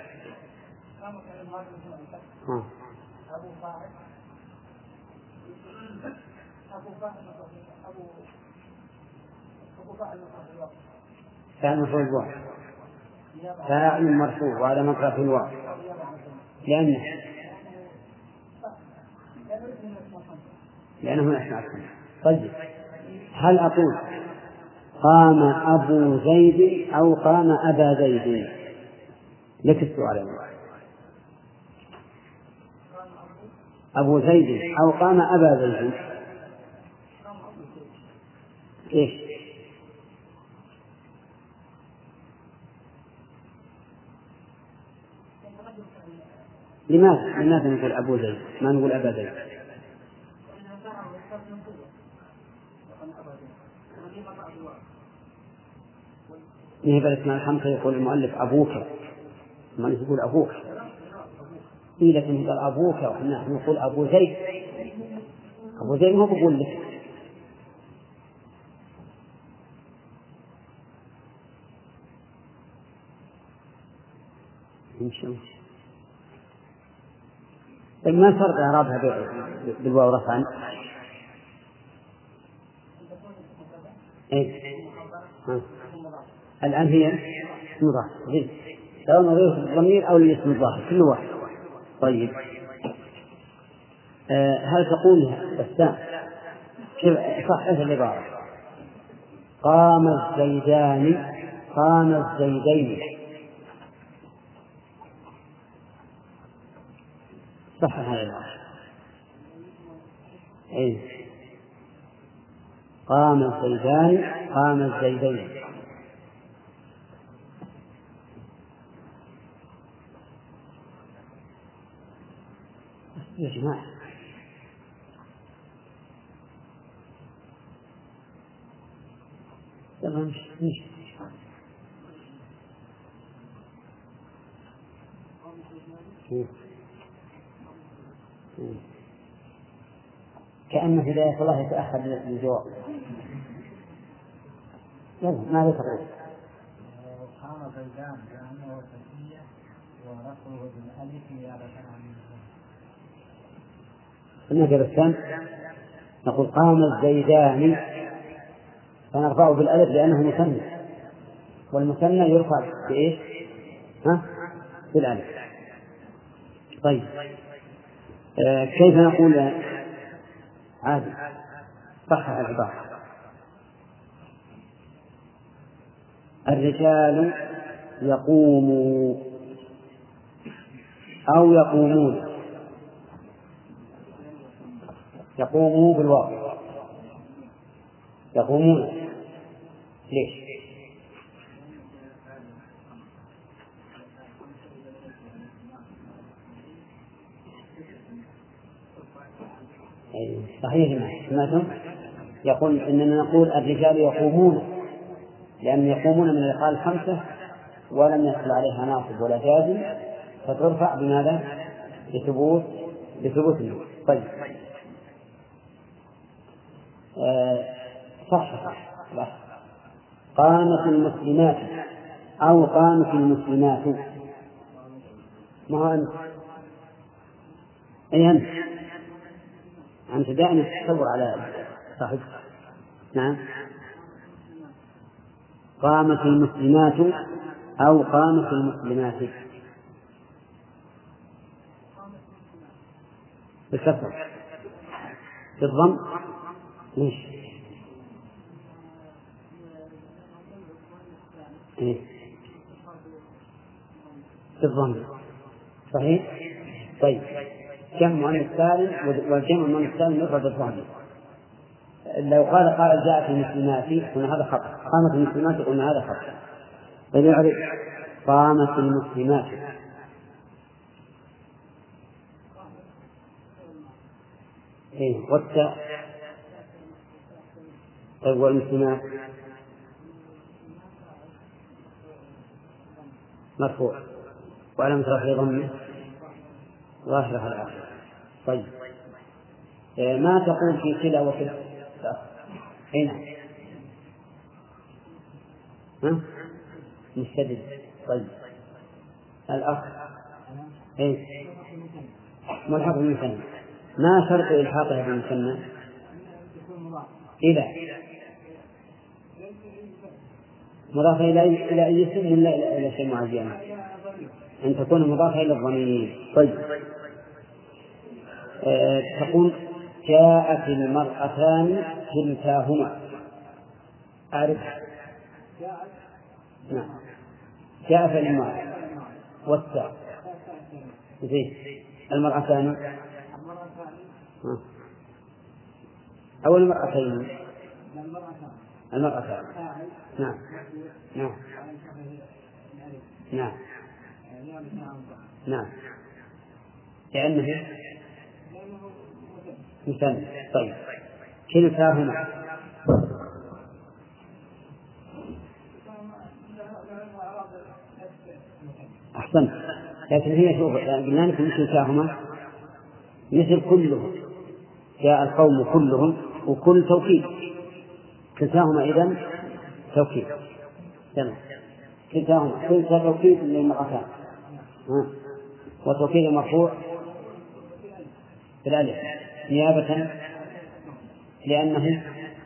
ها. فاعل مفعول الواو فاعل مرفوع وعلى مقرأ في الواو لأنه لأنه يسمع. طيب هل أقول قام أبو زيد أو قام أبا زيد؟ لك السؤال أبو زيد أو قام أبا زيد إيش؟ لماذا لماذا نقول أبو زيد ما نقول أبا زيد؟ إيه بل اسمع الحمد يقول المؤلف أبوك المؤلف يقول أبوك إيه لكن قال أبوك وإحنا نقول أبو زيد أبو زيد ما بقول لك طيب ما فرق إعرابها بالواو رفعا؟ إيه ها. الآن هي اسم ظاهر سواء نظير الضمير أو الاسم الظاهر كل واحد. طيب آه هل تقول بسام كيف صح إيش العبارة؟ قام الزيدان قام الزيدين صح هذا العبارة. إيه قام الزيدان قام الزيدين. يا جماعة يلا نمشي نمشي كأن هداية الله يتأخر للجواب. يلا ماذا تقول؟ قام زيدان لأنه تسمية ورفعه بالألف نيابة عن النجر الثاني نقول قام الزيدان فنرفعه بالألف لأنه مثنى والمثنى يرفع بإيش؟ ها؟ بالألف. طيب آه كيف نقول عادي صح العبارة؟ الرجال يقوموا أو يقومون يقوموا بالواقع يقومون ليش؟ أي صحيح. ما سمعتم يقول إننا نقول الرجال يقومون، لأن يقومون من الأفعال الخمسة ولم يدخل عليها ناصب ولا جازم، فترفع بماذا؟ بثبوت بثبوت النون. طيب آه صح صح. قامت المسلمات أو قامت المسلمات. ما هو أنت؟ أي أنت أنت دائما تتصور على صاحبك. نعم. قامت المسلمات أو قامت المسلمات بالكسر بالضم. ليش؟ إيه؟ بالضم صحيح. طيب جمع مؤنث سالم، والجمع مؤنث سالم يفرد بالضم. لو قال قال جاءت المسلمات هنا هذا خطأ، قامت المسلمات قلنا هذا خطأ. فليعرف قامت المسلمات. إيه والتاء. طيب والمسلمات مرفوع وعلامة رفعه ضمه ظاهرة على الآخر. طيب إيه ما تقول في كلا وكلا؟ هنا ها مشتدد. طيب الأخ إيه ملحق بالمثنى. ما شرط إلحاقها بالمثنى؟ إلى مضافة إلى إلى أي اسم ولا إلى شيء معين؟ أن تكون مضافة إلى الضمير. طيب أه تقول جاءت المرأتان كلتاهما. أعرف. نعم. جاءت المرأة والتاء زين المرأتان أو المرأتين. المرأتان. نعم نعم نعم نعم لأنه مثال. طيب كلتاهما. أحسنت. لكن هي شوف قلنا لكم كلتاهما مثل كلهم، جاء القوم كلهم وكل توكيد. كلتاهما إذن توكيد. تمام. كلتاهما كلتا توكيد للمرأتان وتوكيد المرفوع بالألف نيابة لأنه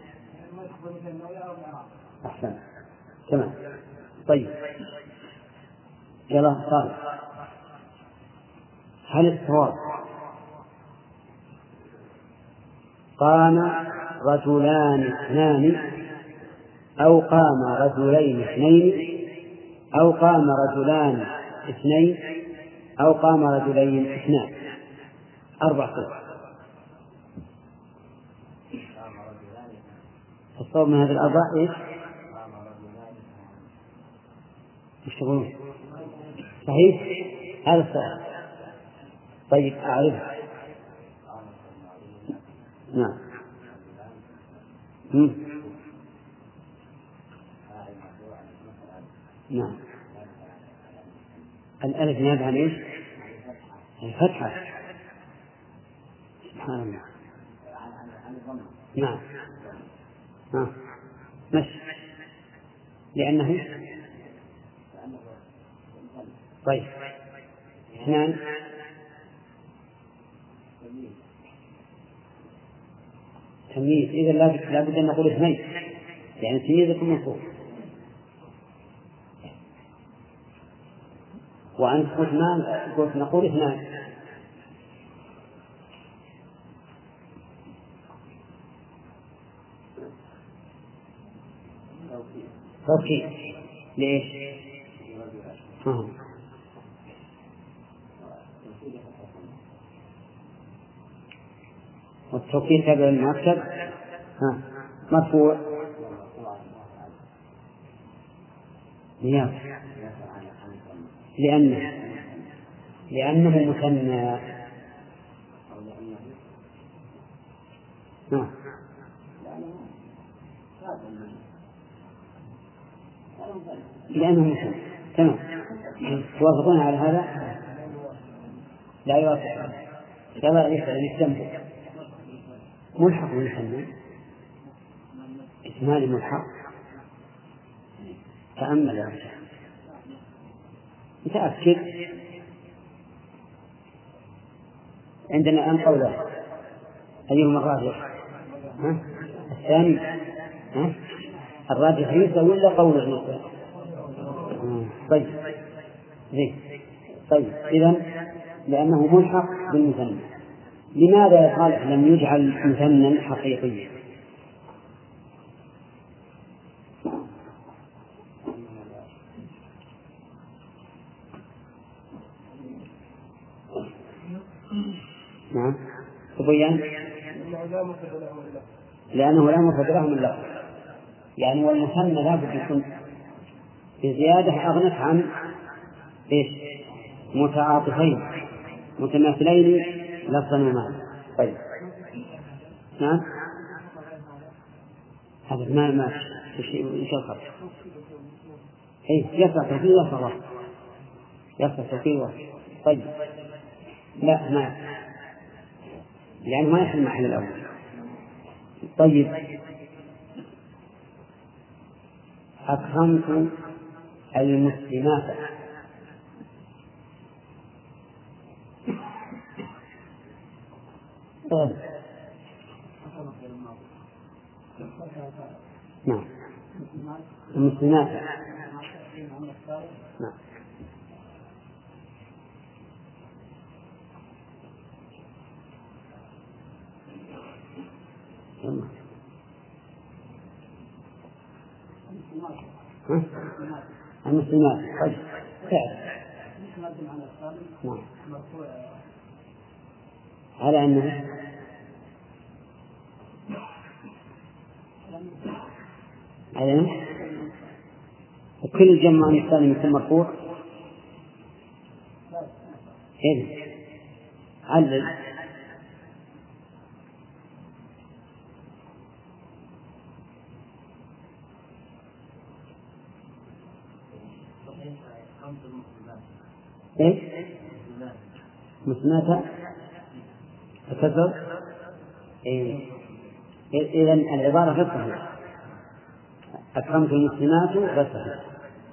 أحسن. تمام. طيب يلا صار. هل الصواب قام رجلان اثنان أو قام رجلين اثنين أو قام رجلان اثنين أو قام رجلين اثنان؟ أربع صور. الصواب من هذه الأربع إيش؟ إيش تقولون؟ صحيح هذا الصواب. طيب أعرف. نعم. مم. نعم. الألف نابع عن إيش؟ الفتحة. سبحان الله. نعم. ها. مش لأنه طيب اثنان تمييز. إذا لا بد أن نقول اثنين يعني تمييز يكون منصوب. وأنت قلت ما قلت نقول اثنان. توكيد. ليش؟ ها. والتوكيد تبع المؤكد ها مرفوع نيابة لأنه لأنه مثنى نعم. لأنه مثنى. تمام. توافقون على هذا؟ لا يوافق. لا يسأل يستنبط. ملحق بالمثنى اسمان ملحق. تأمل يا شيخ متأكد. عندنا الآن قولان أيهما الراجح؟ ها؟ الثاني ها؟ الراجح عيسى ولا قول عيسى؟ طيب زين. طيب إذن لأنه ملحق بالمثنى. لماذا يا صالح لم يجعل مثنى حقيقيا؟ نعم تبين لأنه لا مفرد له من لفظ. يعني والمثنى لا بد يكون بزيادة أغنت عن إيش؟ متعاطفين متماثلين لفظا ومعنى. طيب نعم هذا ما ما إيش الخط؟ إيه يصلح توكيد وصف يصلح توكيد وصف. طيب لا ما يعني ما يحل محل الأول. طيب أكرمت المسلمات. نعم المسلمات. نعم المسلمات. طيب نعم على أنه على أنه وكل الجمع عن السالم يكون مرفوع. إذن علل إيه مسلمات تكذب. إيه إذن العبارة غير صحيحة. أكرمت المسلمات غير صحيحة.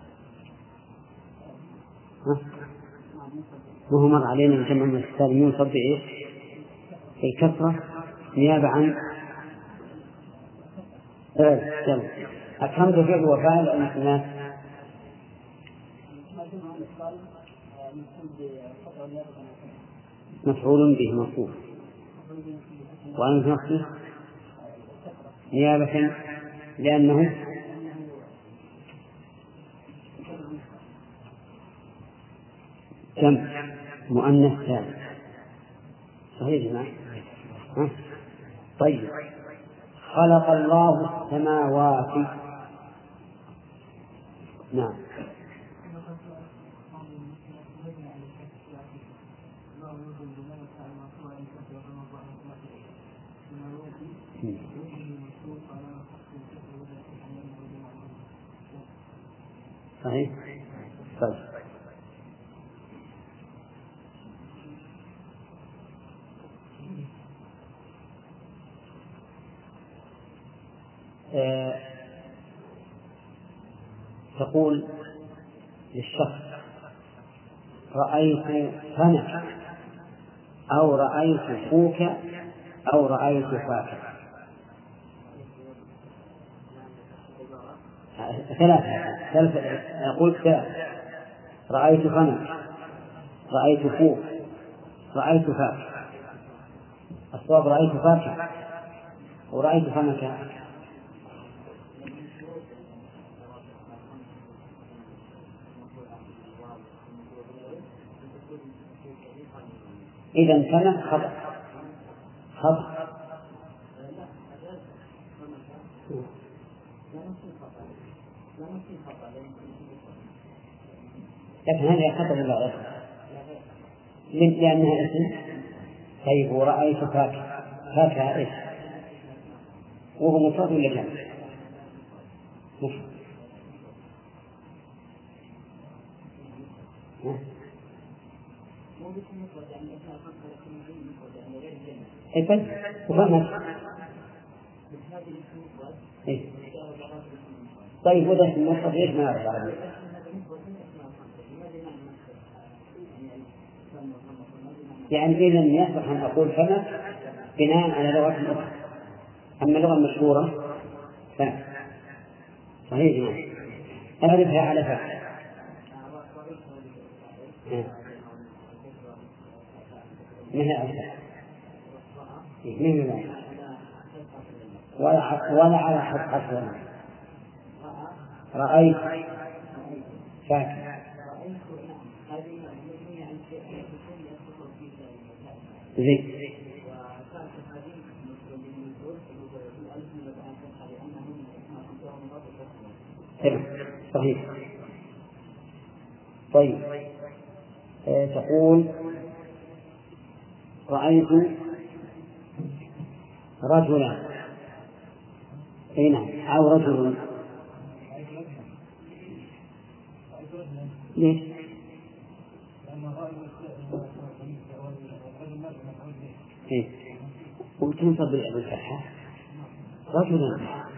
وهو مر علينا الجمع من السالمين صد إيش الكثرة نيابة عن فعل. أكرمت فعل وفاعل المسلمات مفعول به مرفوع وأنت نفسه نيابة لأنه كم مؤنث ثالث. صحيح جماعة. طيب خلق الله السماوات. نعم صحيح. طيب آه تقول للشخص رأيت فمك أو رأيت فوك أو رأيت فاك. ثلاثة ثلاثة أقول ثلاثة. رأيت فمك رأيت فوك رأيت فاك. الصواب رأيت فاك ورأيت فمك. إذن كان خطأ خطأ. لكن هذا خطأ بالله لأنها اسم. طيب ورأيت فاكهة. فاكهة إيش؟ وهو مفرد ولا جمع؟ مفرد. إيه بس وفهمت. إيه. طيب وده المفرد ليش ما يعرف العربي؟ يعني إذا يصح أن أقول فما بناء على لغة أخرى، أما اللغة المشهورة ف صحيح جماعة أعرفها على فعل. ما هي أعرفها من هنا ولا ولا على حد حصل رأيت فاكر زي صحيح. طيب أه تقول رأيت رجلا أي نعم أو رجل ليش؟ إيه وتنصب بالفتحة رجلا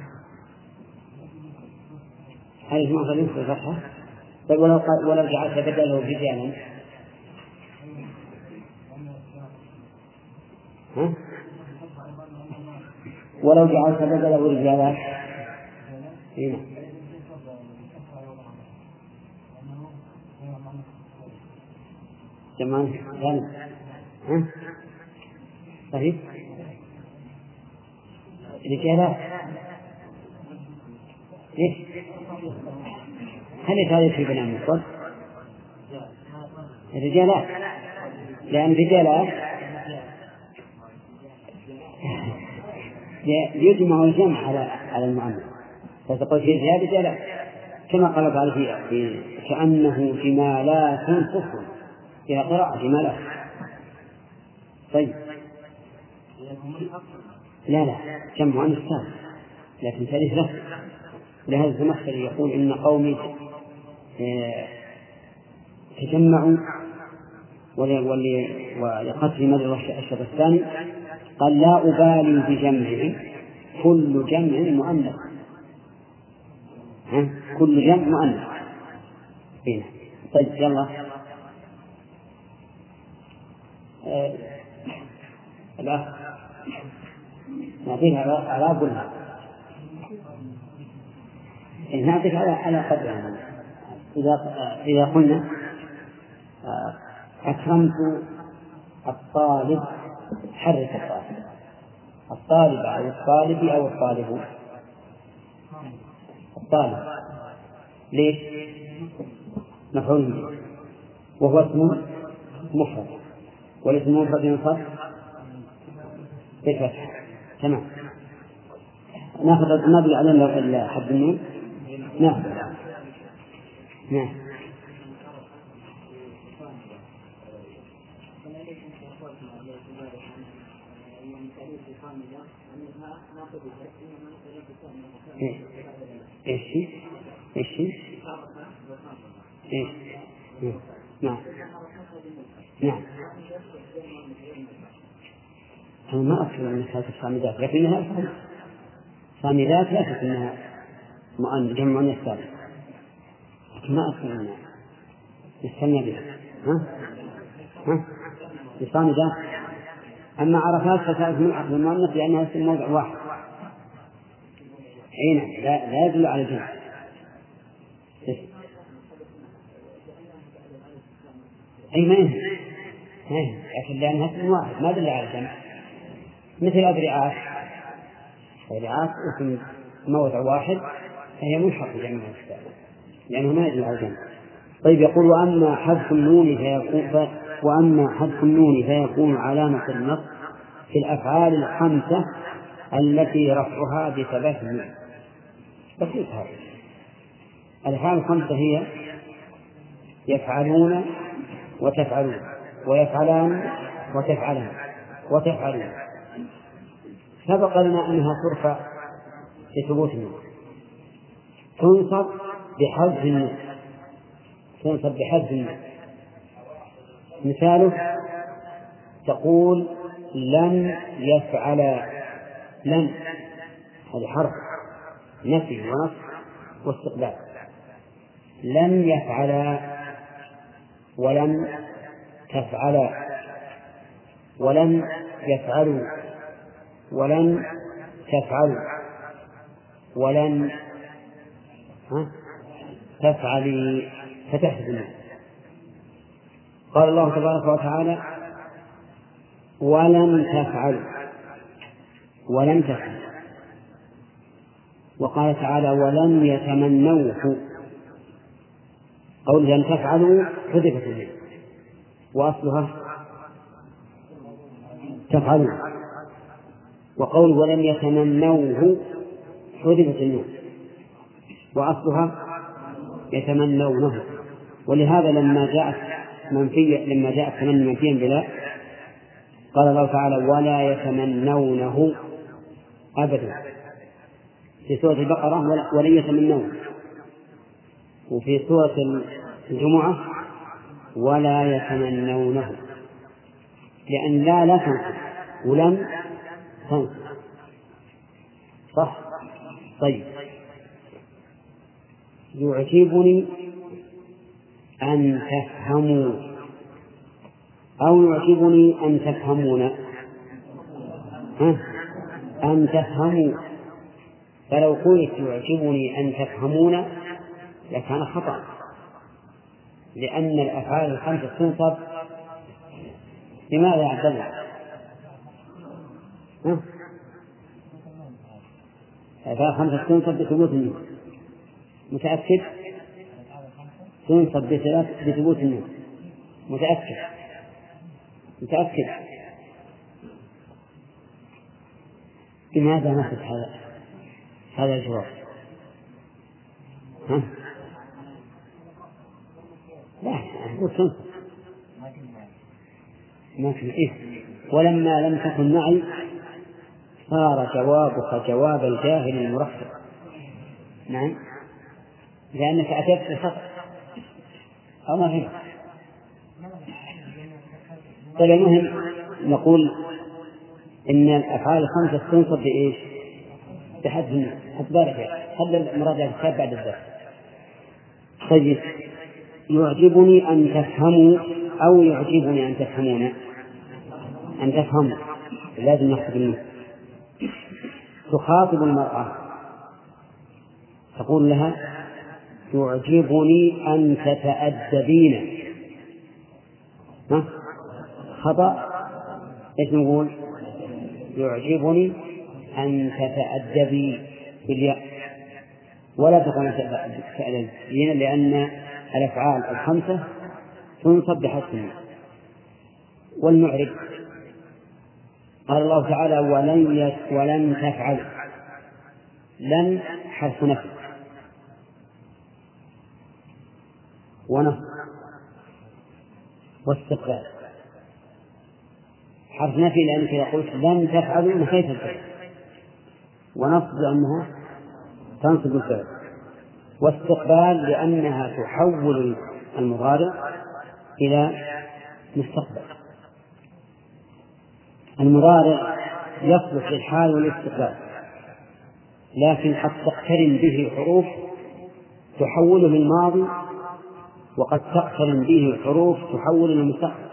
هل ما ظلمت بالفتحة؟ طيب ولو ولو جعلت بدله رجالا ها؟ ولو جعلت بدله رجالا هنا جمال ها؟ صحيح رجالات ليش؟ هل يتعرف في بناء المفرد؟ الرجالات لأن رجالات يجمع الجمع على على المؤنث فتقول في رجالات كما قال تعالى في كأنه جمالات صفر في قراءة جمالات. طيب لا لا جمع مؤنث سالم لكن ثالث له. لهذا الزمخشري يقول إن قومي تجمعوا ولقتل مدى الشر الثاني قال لا أبالي بجمع كل جمع مؤنث كل جمع مؤنث هنا. طيب يلا آه. الأخ نعطيها على قلنا نعطيها على على قدرها. إذا إذا قلنا أكرمت الطالب حرك الطالب الطالب أو الطالب أو الطالب الطالب ليش؟ مفعول به وهو اسم مفرد والاسم المفرد ينصب بالفتح. تمام. ناخذ النبي علينا إلا حد النون. ناخذ نعم إيش إيش إيش إيش نعم نعم أنا ما أذكر أن هذه الصامدات لكنها صامدات لا تكن أنها مؤنث جمع مؤنث سالم لكن ما أذكر أنها نستنى بها ها ها الصامدات. أما عرفات فتعرف من عقل المؤنث لأنها في موضع واحد حين لا, لا يدل على الجمع. أي ما ينهي لكن لأنها اسم واحد ما دل على الجمع مثل أدرعات أدرعات اسم موضع واحد فهي ملحق بجمع لأنه ما يدل على الجمع. طيب يقول وأما حذف النون فيكون وأما حذف النون فيكون علامة النصب في الأفعال الخمسة التي رفعها بثبات النون. بسيط هذا. الأفعال الخمسة هي يفعلون وتفعلون ويفعلان وتفعلان وتفعلون. سبق لنا أنها ترفع لثبوت النون، تنصب بحذف النون، تنصب بحذف النون. مثاله تقول لن يفعل، لن هذا حرف نفي ونصب واستقبال، لن يفعل ولن تفعل ولن يفعلوا ولن تفعلوا ولن تفعلي، فتحذف النون. قال الله تبارك وتعالى ولن تفعلوا ولن تفعلوا، وقال تعالى ولن يتمنوه، قول لن تفعلوا حذفت النون وأصلها تفعلوا، وقول ولن يتمنوه حذفت النون وأصلها يتمنونه. ولهذا لما جاءت منفية لما جاءت تمني منفيا بلا قال الله تعالى ولا يتمنونه أبدا في سورة البقرة ولن يتمنونه، وفي سورة الجمعة ولا يتمنونه، لأن لا لا تنصب ولن تنصب. صح؟ طيب، يعجبني أن تفهموا أو يعجبني أن تفهمون، ها؟ أن تفهموا، فلو قلت يعجبني أن تفهمون لكان خطأ، لأن الأفعال الخمسة تنصب لماذا يا عبد الله؟ الأفعال الخمسة تنصب بثبوت النون، متأكد؟ تنصب بثبوت النون، متأكد؟ متأكد؟ لماذا ناخذ هذا هذا الجواب؟ ها؟ لا أقول تنصب ما في إيه، ولما لم تكن معي صار جوابك جواب الجاهل المركب. نعم، لأنك أتيت بالخطأ أو ما فيه. طيب، المهم نقول إن الأفعال الخمسة تنصب بإيش؟ بحذف النون. أتبارك هذا المراد الكتاب بعد الدرس. طيب، يعجبني أن تفهموا أو يعجبني أن تفهمون، أن تفهموا لازم نحسب النون. تخاطب المرأة تقول لها يعجبني أن تتأدبين، ها؟ خطأ. إيش نقول؟ يعجبني أن تتأدبي بالياء، ولا تقول تتأدبين، لأن الأفعال الخمسة تنصب بحذف النون. والمعرب قال الله تعالى ولن ولن تفعل، لن حرف نفي ونصب واستقبال. حرف نفي لأنك إذا قلت لن تفعلوا نفيت الفعل، ونصب لأنها تنصب الفعل، واستقبال لأنها تحول المضارع إلى مستقبل. المضارع يصلح للحال والاستقبال، لكن قد تقترن به حروف تحوله للماضي، وقد تقترن به حروف تحوله للمستقبل.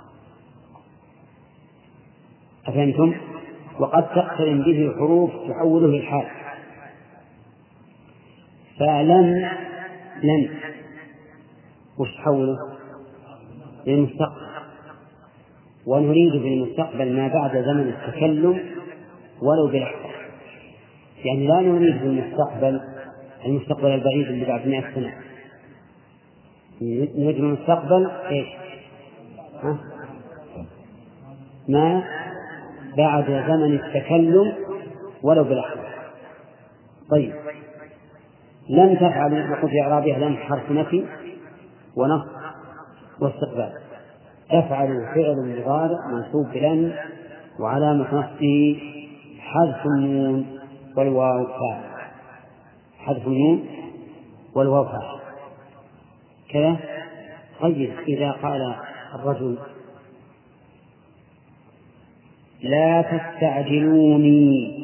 أفهمتم؟ وقد تقترن به حروف تحوله للحال. فلن لن وش تحوله؟ للمستقبل، ونريد بالمستقبل ما بعد زمن التكلم ولو بلحظة. يعني لا نريد بالمستقبل المستقبل البعيد اللي بعد مئة سنة، نريد بالمستقبل إيش؟ ها؟ ما بعد زمن التكلم ولو بلحظة. طيب، لن تفعل نقول في إعرابها لن حرف نفي ونصب واستقبال. تفعل فعل مضارع منصوب بلن، وعلامة نصبه حذف النون والواو فاعل. حذف النون والواو فاعل كذا. طيب إذا قال الرجل لا تستعجلوني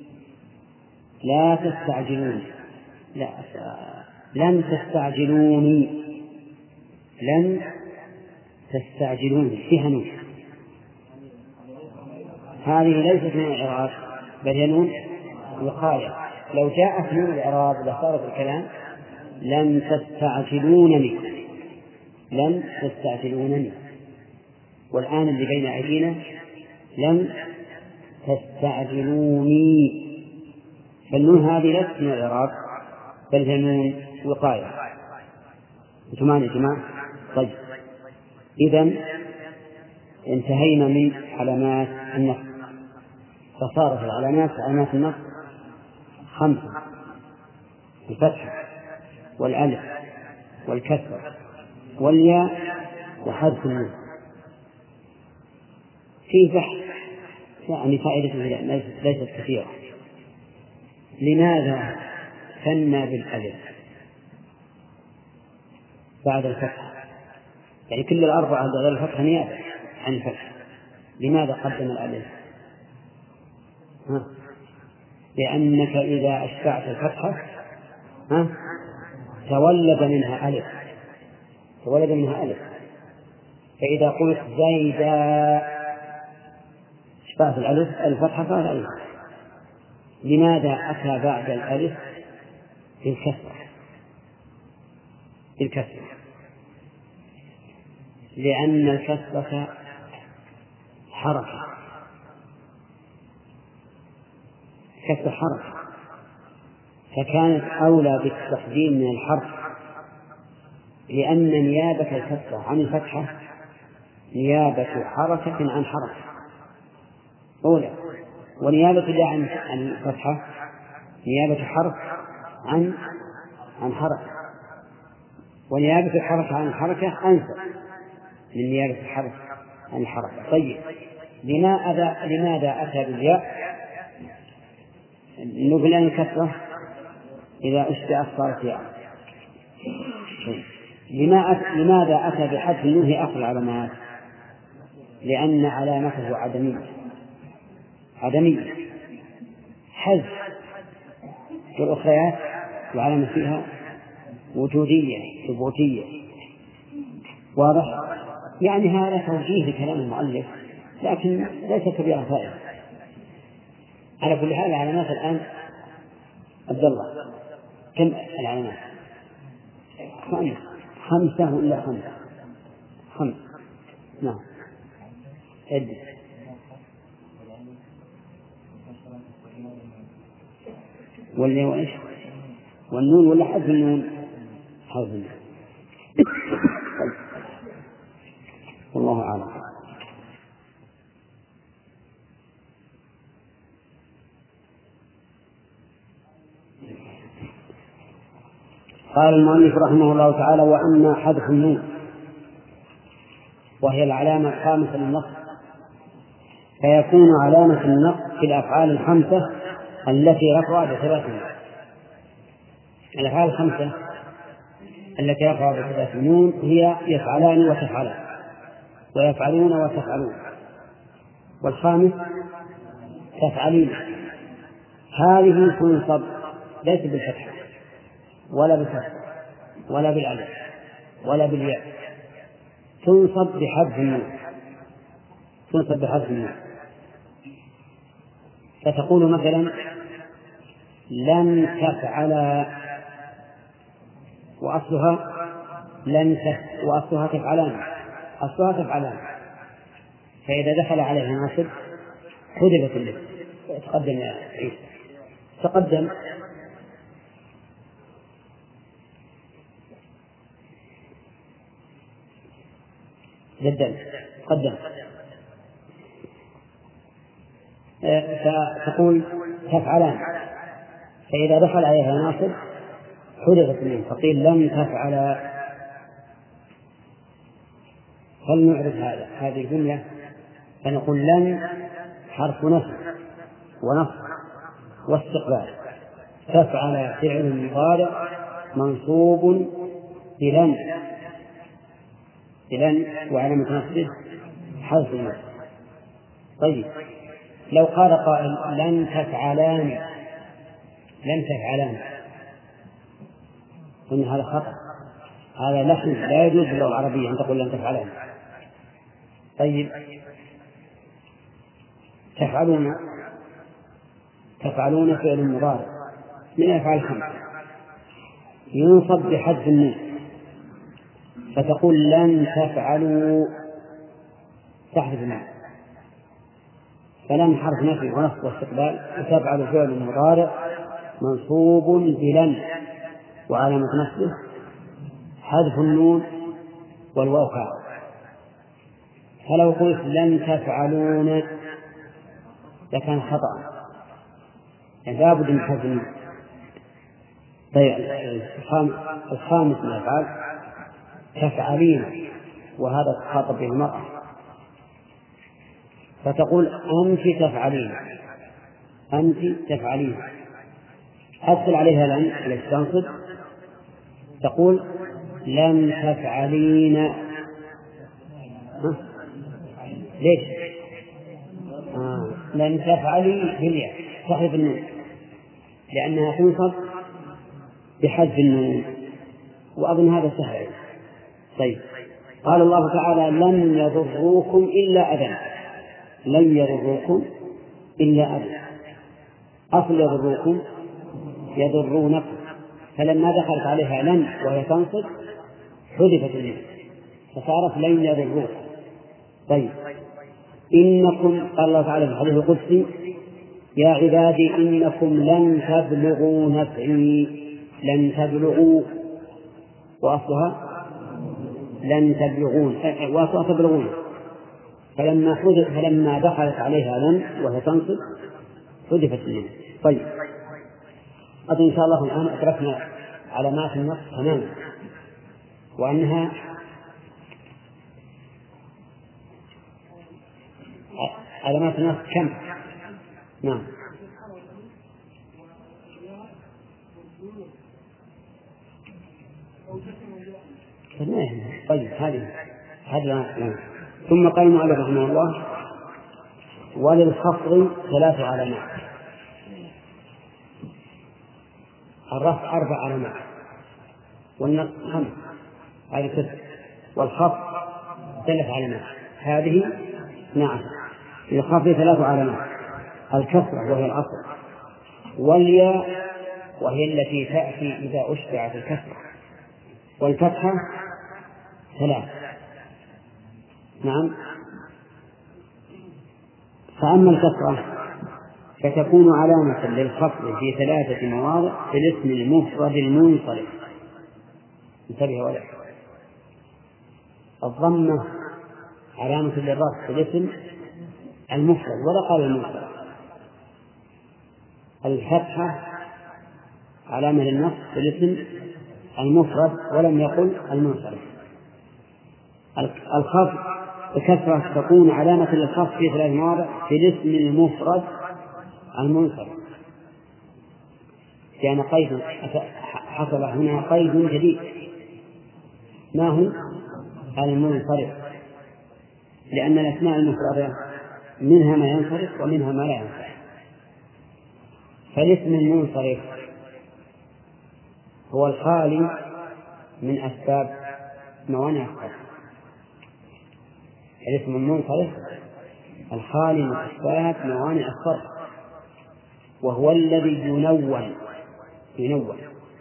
لا تستعجلوني لا لن تستعجلوني لن تستعجلوني فيها نون، هذه ليست من الإعراب بل هي نون وقاية. لو جاءت نون الإعراب لصارت الكلام لن تستعجلونني لن تستعجلونني. والآن اللي بين أيدينا لن تستعجلوني، فالنون هذه ليست من الإعراب بل هي نون وقاية. انتم يا جماعة؟ طيب إذن انتهينا من علامات النصب، فصارت العلامات علامات النصب خمسة: الفتحة والألف والكسر والياء وحذف النون. في بحث يعني فائدته ليست كثيرة. لماذا ثنى بالألف بعد الفتحة؟ يعني كل الأربعة غير الفتحة نيابة عن الفتحة، لماذا قدم الألف؟ ها؟ لأنك إذا أشبعت الفتحة ها؟ تولد منها ألف تولد منها ألف فإذا قلت زيدا أشبعت الألف الفتحة فهذا ألف. لماذا أتى بعد الألف بالكسرة بالكسرة؟ لأن الكسرة حركة كسر حركة، فكانت أولى بالتقديم من الحرف، لأن نيابة الكسرة عن الفتحة نيابة حركة عن حركة أولى، ونيابة الله عن الفتحة نيابة حرف عن عن حركة، ونيابة الحركة عن الحركة أنسب من نيابة الحرف عن الحركة. طيب لماذا لماذا أتى بالياء؟ نقول أن الكسرة إذا أشبعت صارت ياء. لماذا أتى بحذف النون هي أصل العلامات؟ لأن علامته عدمية عدمية حذف والأخريات وعلامة فيها وجودية ثبوتية. واضح؟ يعني هذا توجيه لكلام المؤلف لكن ليس كبيرا فائدة. على كل حال العلامات الآن عبد الله كم العلامات؟ خمسة خمسة ولا خمسة خمسة نعم عدة. ولا وإيش والنون ولا حذف النون؟ حذف النون. والله أعلم. قال المؤلف رحمه الله تعالى: وأما حذف النون وهي العلامة الخامسة للنصب فيكون علامة النصب في الأفعال الخمسة التي رفع بثلاث نون. الأفعال الخمسة التي رفع بثلاث نون هي يفعلان وتفعلان ويفعلون وتفعلون، والخامس تفعلين. هذه تنصب ليس بالفتحة ولا بالكسر ولا بالألف ولا بالياء، تنصب بحذف النون تنصب بحذف النون. فتقول مثلا لن تفعل وأصلها لن تف... وأصلها تفعلان أصلها تفعلان فإذا دخل عليها ناصب حذفت اللفظ. تقدم يا عيسى تقدم جدا قدم. فتقول تفعلان فإذا دخل عليها ناصب حذفت منه فقيل لم تفعل. هل نعرف هذا هذه الجملة؟ فنقول لن حرف نصب ونصب واستقبال، تفعل فعل مضارع منصوب بلن بلن وعلامة نصبه حذف النون. طيب لو قال قائل لن تفعلان لن تفعلان قلنا هذا خطأ، هذا لحن لا يجوز باللغة العربية أن تقول لن تفعلان. طيب تفعلون تفعلون فعل مضارع من أفعال خمسة ينصب بحذف النون، فتقول لن تفعلوا تحذف النون، فلن حرف نفي ونصب واستقبال، وتفعل فعل مضارع منصوب بلن وعلامة نصبه حذف النون والواو فاعل. فلو قلت لن تفعلون لكان خطأ، يعني لا بد من حذف النون. طيب الخامس من الأفعال تفعلين، وهذا تخاطب به المرأة، فتقول أنت تفعلين أنت تفعلين أدخل عليها لن التي تنصب، تقول لن تفعلين. ها؟ ليش؟ آه. لن تفعلي بالياء تحذف النون لأنها تنصب بحذف النون، وأظن هذا سهل. طيب قال الله تعالى لن يضروكم إلا أذى، لن يضروكم إلا أذى، أصل يضروكم يضرونكم، فلما دخلت عليها لن وهي تنصب حذفت النون فصارت لن يضروكم. طيب إنكم قال الله تعالى في الحديث القدسي يا عبادي إنكم لن تبلغوا نفعي، لن تبلغوا وأصلها لن تبلغون وأصلها تبلغون، فلما حذف فلما دخلت عليها لن وهي تنصب حذفت النون. طيب أظن إن شاء الله الآن أدركنا علامات النصب تماما، وأنها علامات النصب كم؟ نعم طيب هذه هذا. ثم قال المؤلف رحمه الله وللخفض ثلاث علامات، الرفع أربع علامات والنصب خمس، هذه تسع، والخفض ثلاث علامات، هذه نعم. للخفض ثلاث علامات، الكسرة وهي الأصل، والياء وهي التي تأتي إذا أشبعت الكسرة، والفتحة ثلاث. نعم. فأما الكسرة فتكون علامة للخفض في ثلاثة مواضع في الاسم المفرد المنصرف. انتبه ولا الضمة علامة للرفع في الاسم المفرد ولا قال المنصرف، الفتحة علامة للنصب في الاسم المفرد ولم يقل المنصرف. الخفض الكسرة تكون علامة للخفض في ثلاث مواضع في الاسم المفرد المنصرف، كان قيد حصل هنا قيد جديد، ما هو المنصرف، لأن الأسماء المفردة منها ما ينصرف ومنها ما لا ينصرف. فالاسم المنصرف هو الخالي من أسباب موانع الصرف، الاسم المنصرف الخالي من أسباب موانع الصرف، وهو الذي ينون ينون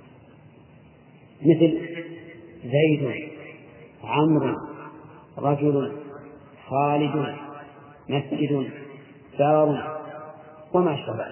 مثل زيد، عمرو، رجل، خالد، مسجد، دار، وما أشبه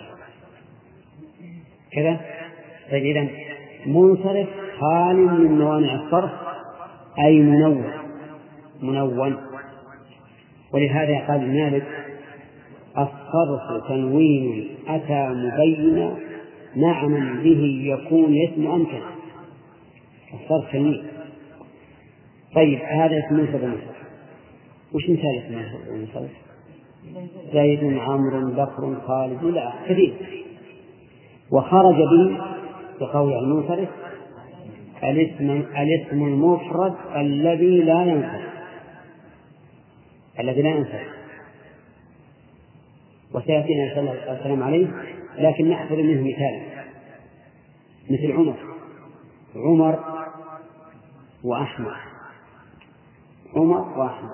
كذا. فإذا منصرف خال من موانع الصرف أي منون منون. ولهذا قال مالك الصرف تنوين أتى مبينا معنى به يكون اسم أمكن. الصرف تنوين. طيب هذا اسم منصرف. وش مثال اسم منصرف؟ زيد، عمرو، بكر، خالد، لا كثير. وخرج به بقول المنصرف الاسم, الاسم المفرد الذي لا ينصرف الذي لا ينصرف وسيأتينا إن شاء الله السلام عليه، لكن نأخذ منه مثال مثل عمر عمر وأحمد عمر وأحمد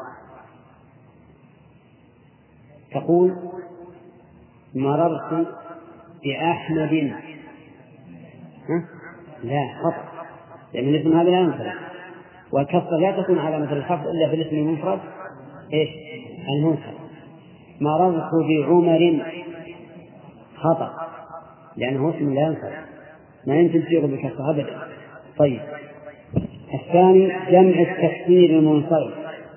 تقول مررت بأحمد، لا خطأ، لأن الاسم هذا لا ينصرف، والكسرة لا تكون علامة الخفض إلا في الاسم المفرد إيش المنصرف. مررت بعمر خطأ لأنه اسم لا ينصرف، ما يمكن تصيغ بالكسرة أبدا. طيب الثاني جمع التكسير المنصرف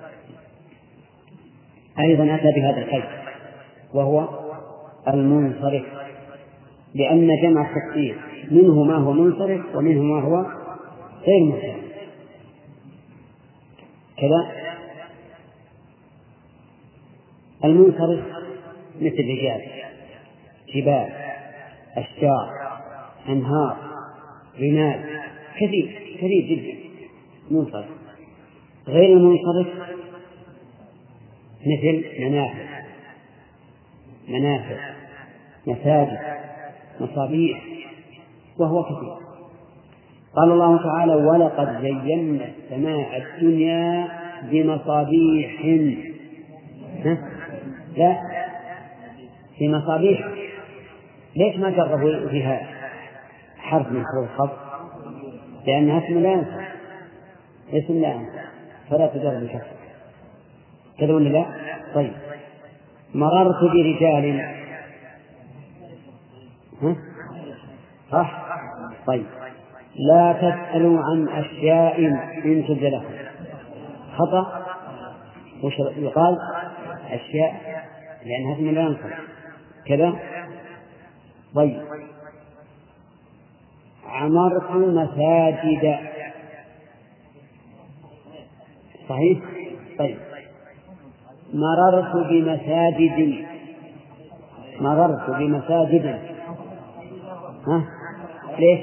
أيضا أتى بهذا القيد وهو المنصرف، لأن جمع التكسير منه ما هو منصرف ومنه ما هو غير منصرف. كذا المنصرف مثل رجال جبال أشجار أنهار رمال كثير كثير جدا منصرف. غير المنصرف مثل منافذ منافذ مساجد مصابيح وهو كثير. قال الله تعالى ولقد زينا السماء الدنيا بمصابيح، لا في مصابيح، ليش ما جربوا فيها حرف من حروف الخفض؟ لأنها اسم لا ينصرف اسم لا ينصرف فلا تجرب الكسر كذا ولا لا؟ طيب مررت برجال، ها؟ صح؟ طيب لا تسألوا عن أشياء إن تبد لكم، خطأ، وش يقال؟ أشياء لأنها اسم لا ينصرف كذا. طيب عمرت مساجد، صحيح؟ طيب مررت بمساجد مررت بمساجد، ها؟ ليش؟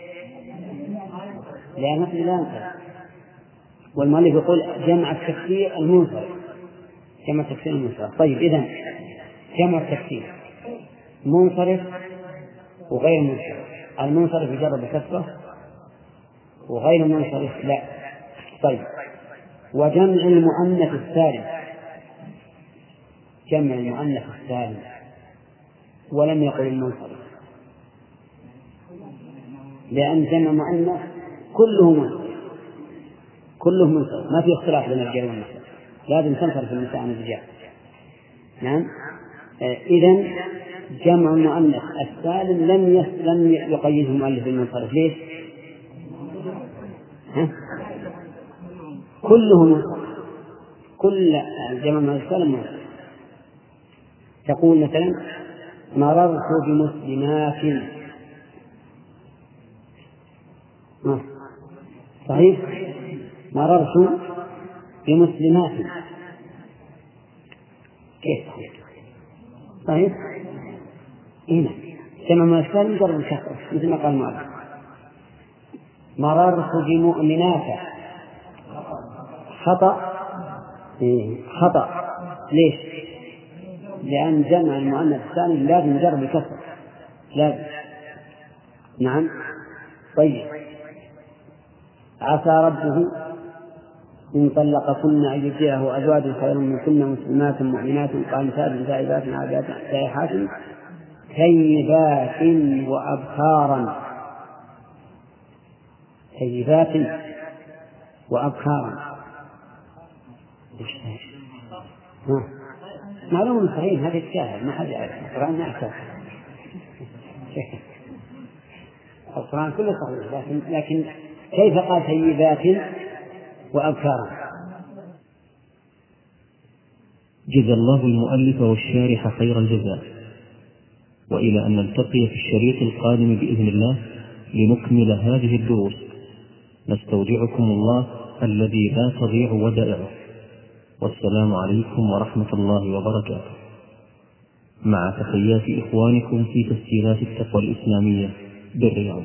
لأنها اسم لا ينصرف، والمؤلف يقول جمع التكسير المنصرف جمع التكسير المنصرف. طيب إذن جمع التكسير منصرف وغير منصرف، المنصرف يجرب بكسرة وغير المنصرف لا. طيب وجمع المؤنث السالم، جمع المؤنث السالم ولم يقل المنصرف، لأن جمع المؤنث كله منصرف كله منصرف ما في اختلاف بين الرجال والنساء، لازم تنصرف النساء عن الرجال. نعم. إذن جمع المؤنث السالم لم لم يقيده المؤلف بالمنصرف، ليش؟ ها؟ كله منصرف، كل جمع المؤنث السالم منصرف. تقول مثلا مررت بمسلمات، صحيح؟ مررت بمسلمات كيف صحيح؟ هنا جمع ما السالم مجرد الكسرة مثل ما قال المؤلف. مررت بمؤمنات خطأ خطأ ليش؟ لأن جمع المؤنث السالم لازم مجرد الكسرة لازم. نعم. طيب عسى ربه إن طلقكن أن يبدله أزواج خير منكن مسلمات مؤمنات قانتات تائبات عابدات سائحات ثيبات وأبكارا ثيبات وأبكارا معلوم صحيح هذا الشاهد ما حد يعرف القرآن ما أكثر القرآن كله صحيح، لكن لكن كيف قال ثيبات وأبكارا؟ جزى الله المؤلف والشارح خير الجزاء، وإلى أن نلتقي في الشريط القادم بإذن الله لنكمل هذه الدروس، نستودعكم الله الذي لا تضيع ودائعه، والسلام عليكم ورحمة الله وبركاته. مع تحيات إخوانكم في تسجيلات التقوى الإسلامية بالرياض.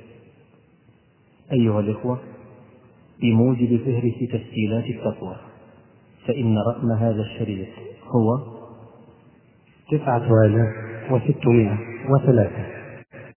أيها الإخوة، بموجب فهرس تسجيلات التقوى فإن رقم هذا الشريط هو تسعة آلاف وستمائة وثلاثة.